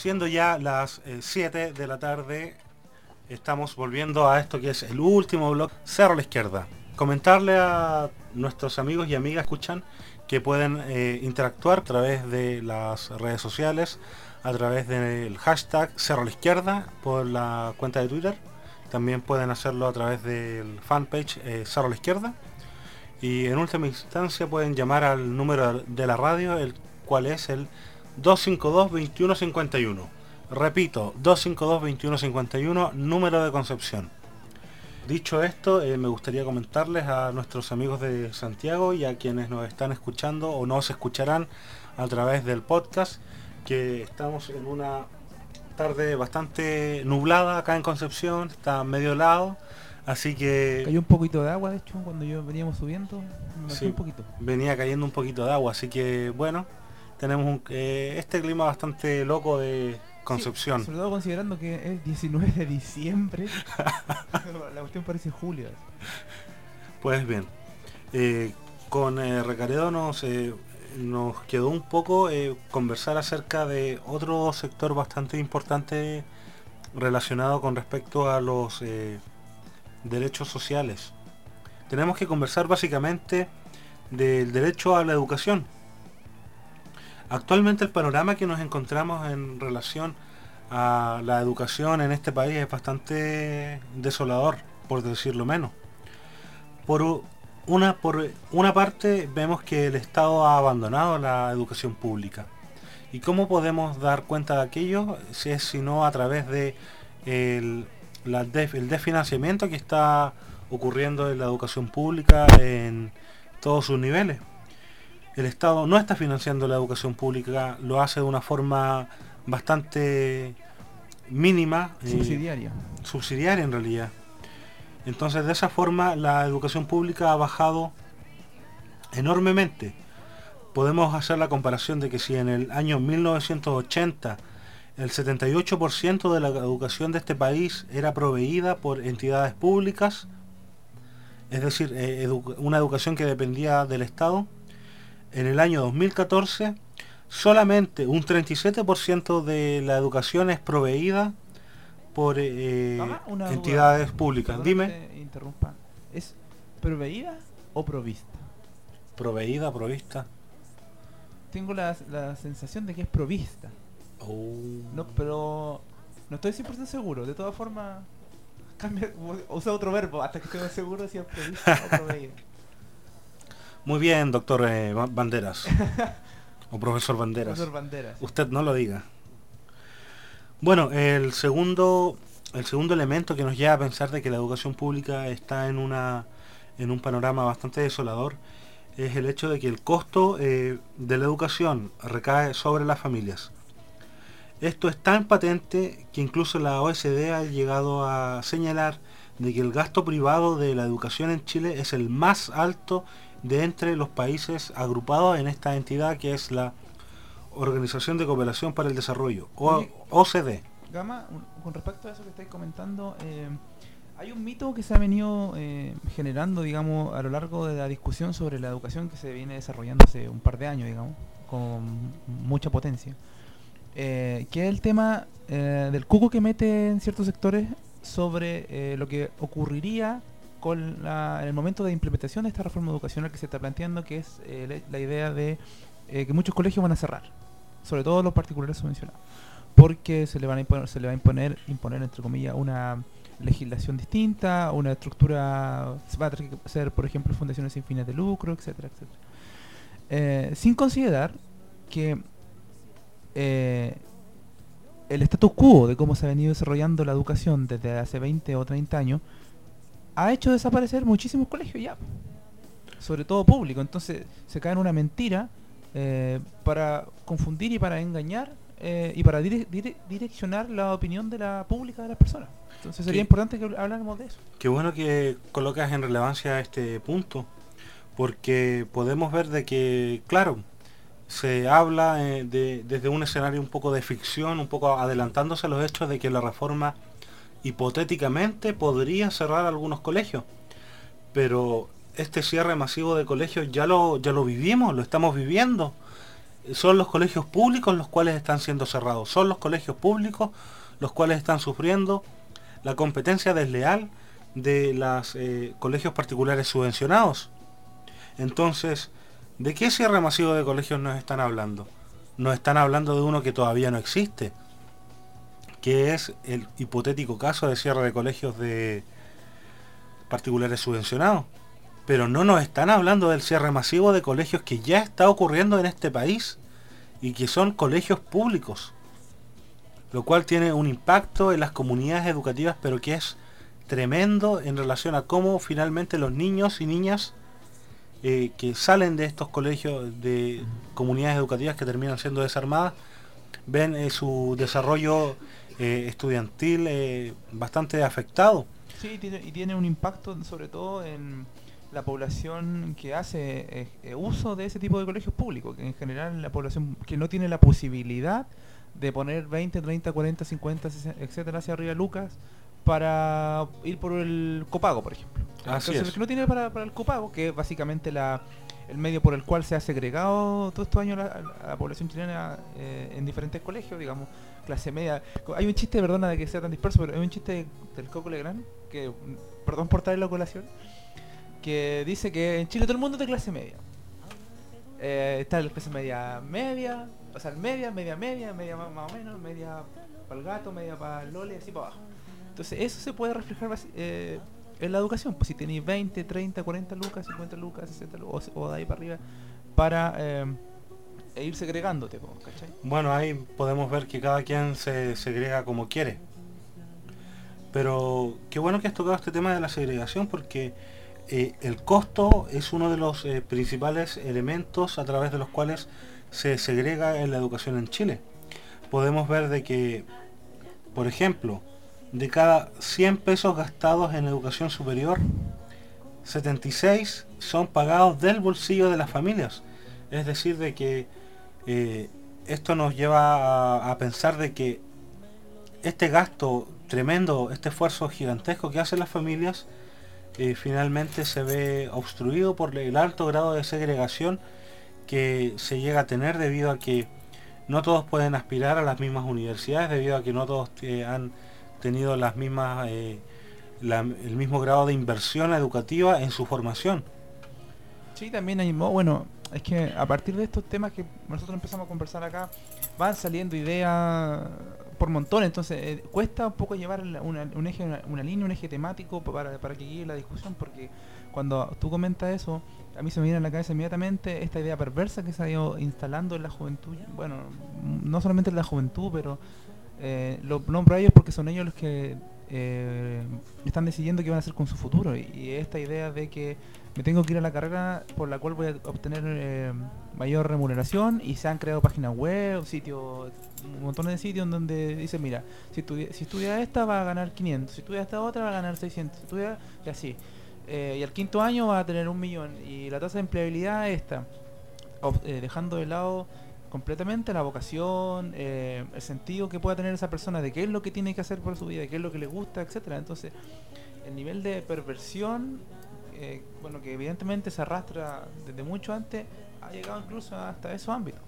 siendo ya las 7 de la tarde, estamos volviendo a esto que es el último blog, Cerro a la Izquierda. Comentarle a nuestros amigos y amigas que escuchan que pueden interactuar a través de las redes sociales, a través del hashtag Cerro a la Izquierda por la cuenta de Twitter. También pueden hacerlo a través del fanpage Cerro a la Izquierda. Y en última instancia pueden llamar al número de la radio, el cual es el 252-2151. Repito, 252-2151, número de Concepción. Dicho esto, me gustaría comentarles a nuestros amigos de Santiago y a quienes nos están escuchando o nos escucharán a través del podcast, que estamos en una tarde bastante nublada acá en Concepción, está medio helado, así que... Cayó un poquito de agua, de hecho, cuando veníamos subiendo, sí, un poquito. Venía cayendo un poquito de agua, así que bueno, tenemos este clima bastante loco de Concepción. Sí, sobre todo considerando que es 19 de diciembre, la cuestión parece julio. Pues bien, con Recaredo nos quedó un poco conversar acerca de otro sector bastante importante relacionado con respecto a los derechos sociales. Tenemos que conversar básicamente del derecho a la educación. Actualmente el panorama que nos encontramos en relación a la educación en este país es bastante desolador, por decirlo menos. Por una parte vemos que el Estado ha abandonado la educación pública. ¿Y cómo podemos dar cuenta de aquello? Si es sino a través de el desfinanciamiento que está ocurriendo en la educación pública en todos sus niveles. El Estado no está financiando la educación pública, lo hace de una forma bastante mínima. Subsidiaria en realidad. Entonces de esa forma la educación pública ha bajado enormemente. Podemos hacer la comparación de que si en el año 1980 el 78% de la educación de este país era proveída por entidades públicas, es decir, una educación que dependía del Estado, en el año 2014 solamente un 37% de la educación es proveída por entidades públicas. Dime. Interrumpa. ¿Es proveída o provista? Proveída, provista. Tengo la sensación de que es provista. No, pero no estoy 100% seguro. De todas formas, usa otro verbo hasta que esté seguro si es provista o proveída. Muy bien, doctor Banderas. O profesor Banderas. Profesor Banderas. Usted no lo diga. Bueno, el segundo elemento que nos lleva a pensar de que la educación pública está en un panorama bastante desolador es el hecho de que el costo de la educación recae sobre las familias. Esto es tan patente que incluso la OECD ha llegado a señalar de que el gasto privado de la educación en Chile es el más alto de entre los países agrupados en esta entidad que es la Organización de Cooperación para el Desarrollo, OCDE. Gama, con respecto a eso que estáis comentando, hay un mito que se ha venido generando, digamos, a lo largo de la discusión sobre la educación que se viene desarrollando hace un par de años, digamos, con mucha potencia, que es el tema del cuco que mete en ciertos sectores sobre lo que ocurriría con en el momento de implementación de esta reforma educacional que se está planteando, que es la idea de que muchos colegios van a cerrar, sobre todo los particulares subvencionados, porque se le va a imponer entre comillas una legislación distinta, una estructura, va a tener que ser, por ejemplo, fundaciones sin fines de lucro, etcétera, etcétera, sin considerar que el status quo de cómo se ha venido desarrollando la educación desde hace 20 o 30 años ha hecho desaparecer muchísimos colegios ya, sobre todo público. Entonces se cae en una mentira para confundir y para engañar y para direccionar la opinión de la pública de las personas. Entonces sería importante que habláramos de eso. Qué bueno que colocas en relevancia este punto, porque podemos ver de que, claro, se habla desde un escenario un poco de ficción, un poco adelantándose a los hechos de que la reforma hipotéticamente podría cerrar algunos colegios, pero este cierre masivo de colegios ya lo vivimos, lo estamos viviendo. son los colegios públicos los cuales están siendo cerrados, son los colegios públicos los cuales están sufriendo la competencia desleal de los colegios particulares subvencionados. Entonces, ¿de qué cierre masivo de colegios nos están hablando? Nos están hablando de uno que todavía no existe, que es el hipotético caso de cierre de colegios de particulares subvencionados. Pero no nos están hablando del cierre masivo de colegios que ya está ocurriendo en este país y que son colegios públicos, lo cual tiene un impacto en las comunidades educativas, pero que es tremendo en relación a cómo finalmente los niños y niñas que salen de estos colegios, de comunidades educativas que terminan siendo desarmadas, ven su desarrollo estudiantil bastante afectado. Sí, y tiene un impacto sobre todo en la población que hace uso de ese tipo de colegios públicos, que en general la población que no tiene la posibilidad de poner 20, 30, 40, 50, etcétera, hacia arriba lucas para ir por el copago, por ejemplo. Así Entonces, es. el que no tiene para el copago, que es básicamente el medio por el cual se ha segregado todos estos años a la población chilena en diferentes colegios, digamos, clase media. Hay un chiste, perdona de que sea tan disperso, pero hay un chiste del Coco Legrand, que, perdón por traer la colación, que dice que en Chile todo el mundo es de clase media. Está la clase media, o sea, media más o menos, media para el gato, media para el lole, así para abajo. Entonces eso se puede reflejar en la educación, pues si tenéis 20, 30, 40 lucas, 50 lucas, 60 lucas, o de ahí para arriba, para ir segregándote, ¿cachai? Bueno, ahí podemos ver que cada quien se segrega como quiere. Pero qué bueno que has tocado este tema de la segregación, porque el costo es uno de los principales elementos a través de los cuales se segrega en la educación en Chile. Podemos ver de que, por ejemplo, de cada 100 pesos gastados en educación superior, 76 son pagados del bolsillo de las familias. Es decir, de que esto nos lleva a pensar de que este gasto tremendo, este esfuerzo gigantesco que hacen las familias, finalmente se ve obstruido por el alto grado de segregación que se llega a tener, debido a que no todos pueden aspirar a las mismas universidades, debido a que no todos han tenido las mismas el mismo grado de inversión educativa en su formación. Sí, también hay, bueno, es que a partir de estos temas que nosotros empezamos a conversar acá, van saliendo ideas por montón, entonces cuesta un poco llevar un eje, una línea, un eje temático para que guíe la discusión, porque cuando tú comentas eso, a mí se me viene a la cabeza inmediatamente esta idea perversa que se ha ido instalando en la juventud, bueno, no solamente en la juventud, pero lo nombro a ellos porque son ellos los que están decidiendo qué van a hacer con su futuro, y esta idea de que me tengo que ir a la carrera por la cual voy a obtener mayor remuneración, y se han creado páginas web, sitios, un montón de sitios en donde dice, mira, si estudia esta va a ganar 500, si estudia esta otra va a ganar 600, si estudia y así, y al quinto año va a tener 1 millón, y la tasa de empleabilidad es esta, dejando de lado completamente la vocación, el sentido que pueda tener esa persona de qué es lo que tiene que hacer por su vida, de qué es lo que le gusta, etcétera. Entonces, el nivel de perversión, bueno, que evidentemente se arrastra desde mucho antes, ha llegado incluso hasta esos ámbitos.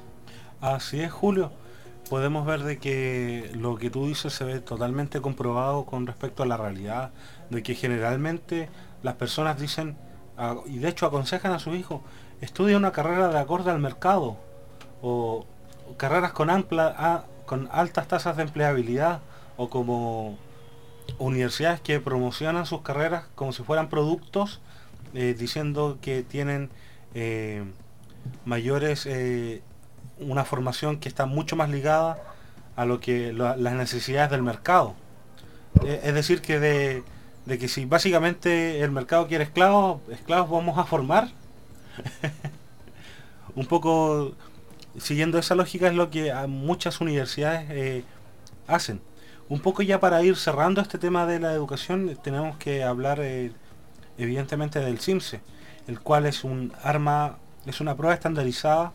Así es, Julio. Podemos ver de que lo que tú dices se ve totalmente comprobado con respecto a la realidad, de que generalmente las personas dicen, y de hecho aconsejan a sus hijos, estudia una carrera de acorde al mercado, o carreras con altas tasas de empleabilidad, o como universidades que promocionan sus carreras como si fueran productos, diciendo que tienen mayores, una formación que está mucho más ligada a lo que las necesidades del mercado. Es decir, que de que si básicamente el mercado quiere esclavos vamos a formar. Un poco siguiendo esa lógica es lo que muchas universidades hacen. Un poco ya para ir cerrando este tema de la educación, tenemos que hablar evidentemente del CIMSE, el cual es es una prueba estandarizada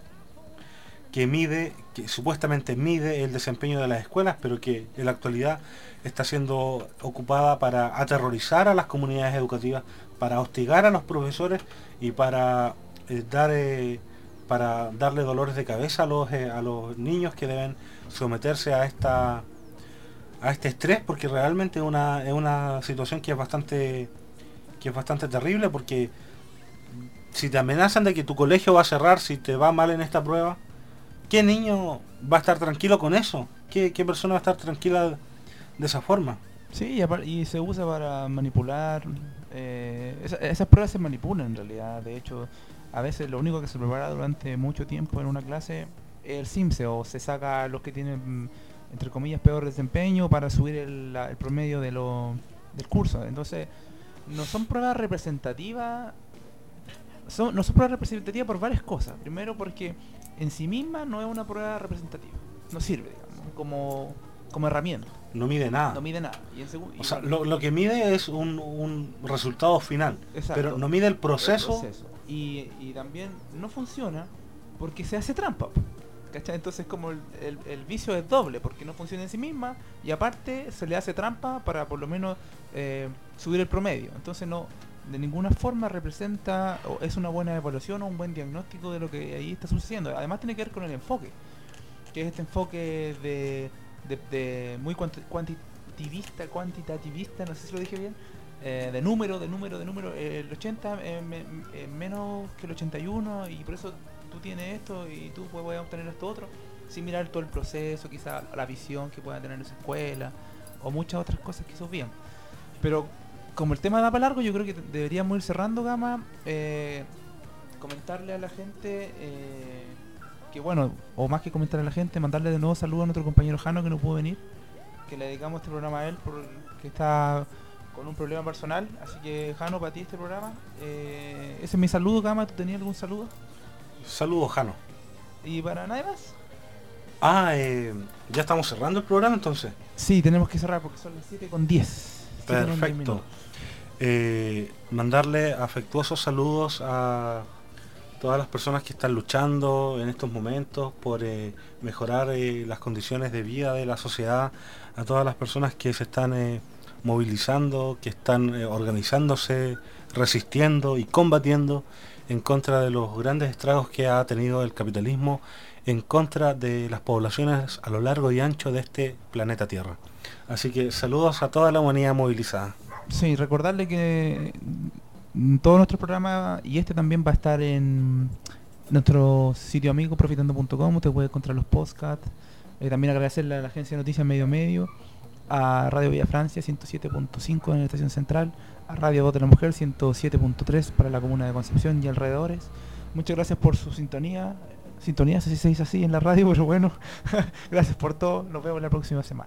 que supuestamente mide el desempeño de las escuelas, pero que en la actualidad está siendo ocupada para aterrorizar a las comunidades educativas, para hostigar a los profesores y para para darle dolores de cabeza a los niños que deben someterse a este estrés, porque realmente es una situación que es bastante terrible, porque si te amenazan de que tu colegio va a cerrar si te va mal en esta prueba, ¿qué niño va a estar tranquilo con eso? ¿Qué persona va a estar tranquila de esa forma? Sí, y se usa para manipular. Esas pruebas se manipulan en realidad. De hecho, a veces lo único que se prepara durante mucho tiempo en una clase es el CIMSE, o se saca a los que tienen, entre comillas, peor desempeño para subir el promedio del curso. Entonces, no son pruebas representativas. No son pruebas representativas por varias cosas. Primero, porque en sí misma no es una prueba representativa. No sirve, digamos, como herramienta. No mide nada. No mide nada. O sea, lo que mide es un resultado final. Exacto. Pero no mide el proceso. Y también no funciona porque se hace trampa, ¿cachai? Entonces como el vicio es doble, porque no funciona en sí misma y aparte se le hace trampa para por lo menos subir el promedio. Entonces no, de ninguna forma representa o es una buena evaluación o un buen diagnóstico de lo que ahí está sucediendo. Además tiene que ver con el enfoque, que es este enfoque de muy cuantitativista, no sé si lo dije bien, de número, el 80 menos que el 81 y por eso tú tienes esto y tú puedes obtener esto otro, sin mirar todo el proceso, quizá la visión que pueda tener esa escuela o muchas otras cosas que se obvian. Pero como el tema da para largo, yo creo que deberíamos ir cerrando, Gama. Comentarle a la gente que bueno, o más que comentarle a la gente, mandarle de nuevo saludos a nuestro compañero Jano, que no pudo venir, que le dedicamos este programa a él porque está con un problema personal. Así que Jano, para ti este programa, ese es mi saludo. Gama, ¿tú tenías algún saludo? Saludos, Jano. ¿Y para nadie más? Ya estamos cerrando el programa entonces. Sí, tenemos que cerrar porque son las 7:10. Perfecto. Mandarle afectuosos saludos a todas las personas que están luchando en estos momentos por mejorar las condiciones de vida de la sociedad, a todas las personas que se están movilizando, que están organizándose, resistiendo y combatiendo en contra de los grandes estragos que ha tenido el capitalismo en contra de las poblaciones a lo largo y ancho de este planeta Tierra. Así que saludos a toda la humanidad movilizada. Sí, recordarle que todos nuestros programas y este también va a estar en nuestro sitio amigo profitando.com. Usted puede encontrar los podcasts. También agradecerle a la agencia de noticias Medio, a Radio Villa Francia 107.5 en la estación central, a Radio Voz de la Mujer 107.3 para la comuna de Concepción y alrededores. Muchas gracias por su sintonía. Sintonía, si se dice así en la radio, pero bueno, gracias por todo. Nos vemos la próxima semana.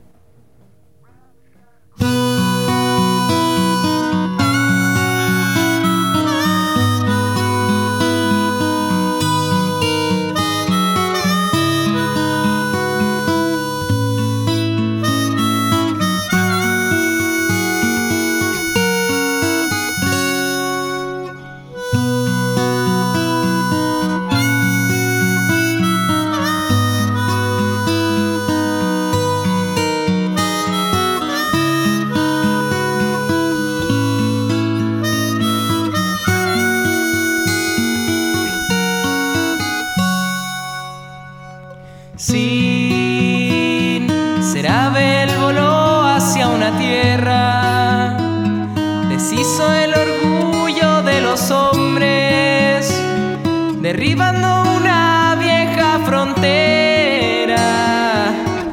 Derribando una vieja frontera,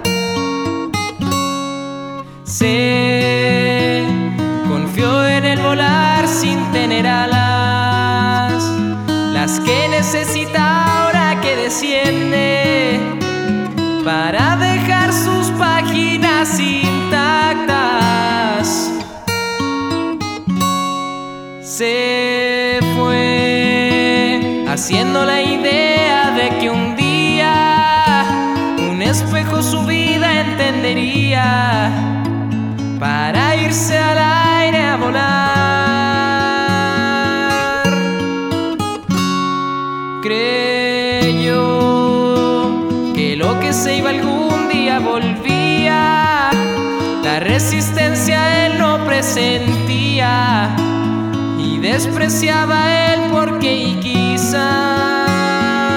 se confió en el volar sin tener alas, las que necesita ahora que desciende para dejar sus páginas intactas. Se fue haciendo la idea de que un día un espejo su vida entendería para irse al aire a volar. Creyó que lo que se iba algún día volvía, la resistencia él no presentía y despreciaba el porqué y quizá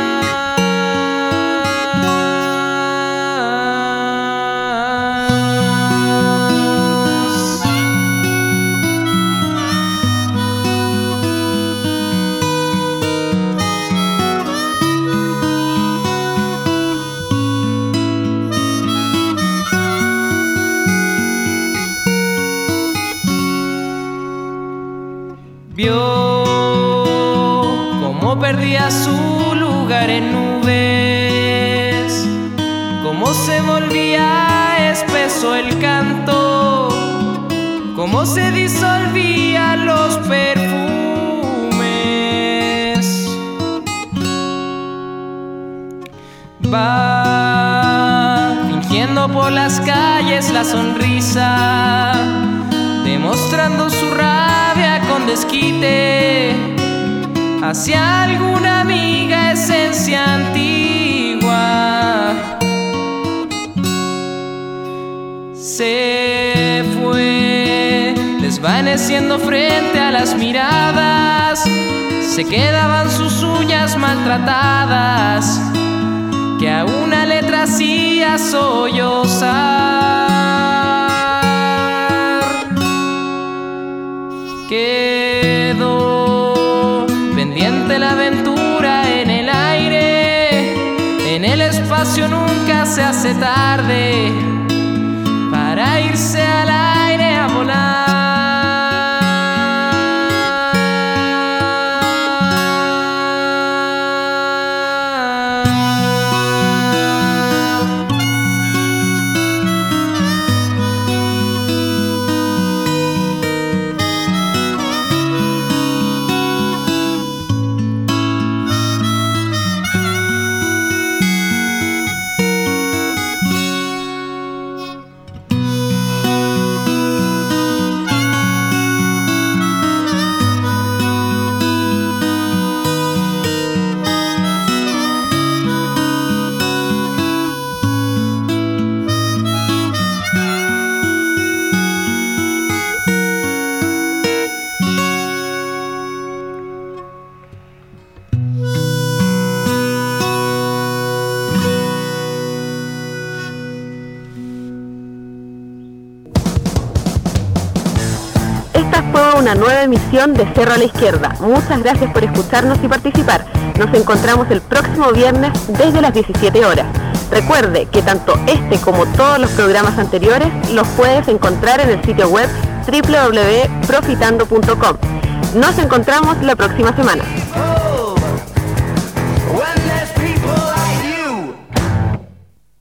perdía su lugar en nubes, cómo se volvía espeso el canto, cómo se disolvían los perfumes. Va fingiendo por las calles la sonrisa, demostrando su rabia con desquite hacia alguna amiga esencia antigua. Se fue desvaneciendo frente a las miradas, se quedaban sus uñas maltratadas que a una letra hacía sollozar. Quedó pendiente la aventura en el aire, en el espacio nunca se hace tarde para irse al aire a volar. Una nueva emisión de Cerro a la Izquierda. Muchas gracias por escucharnos y participar. Nos encontramos el próximo viernes desde las 17 horas. Recuerde que tanto este como todos los programas anteriores los puedes encontrar en el sitio web www.profitando.com. Nos encontramos la próxima semana.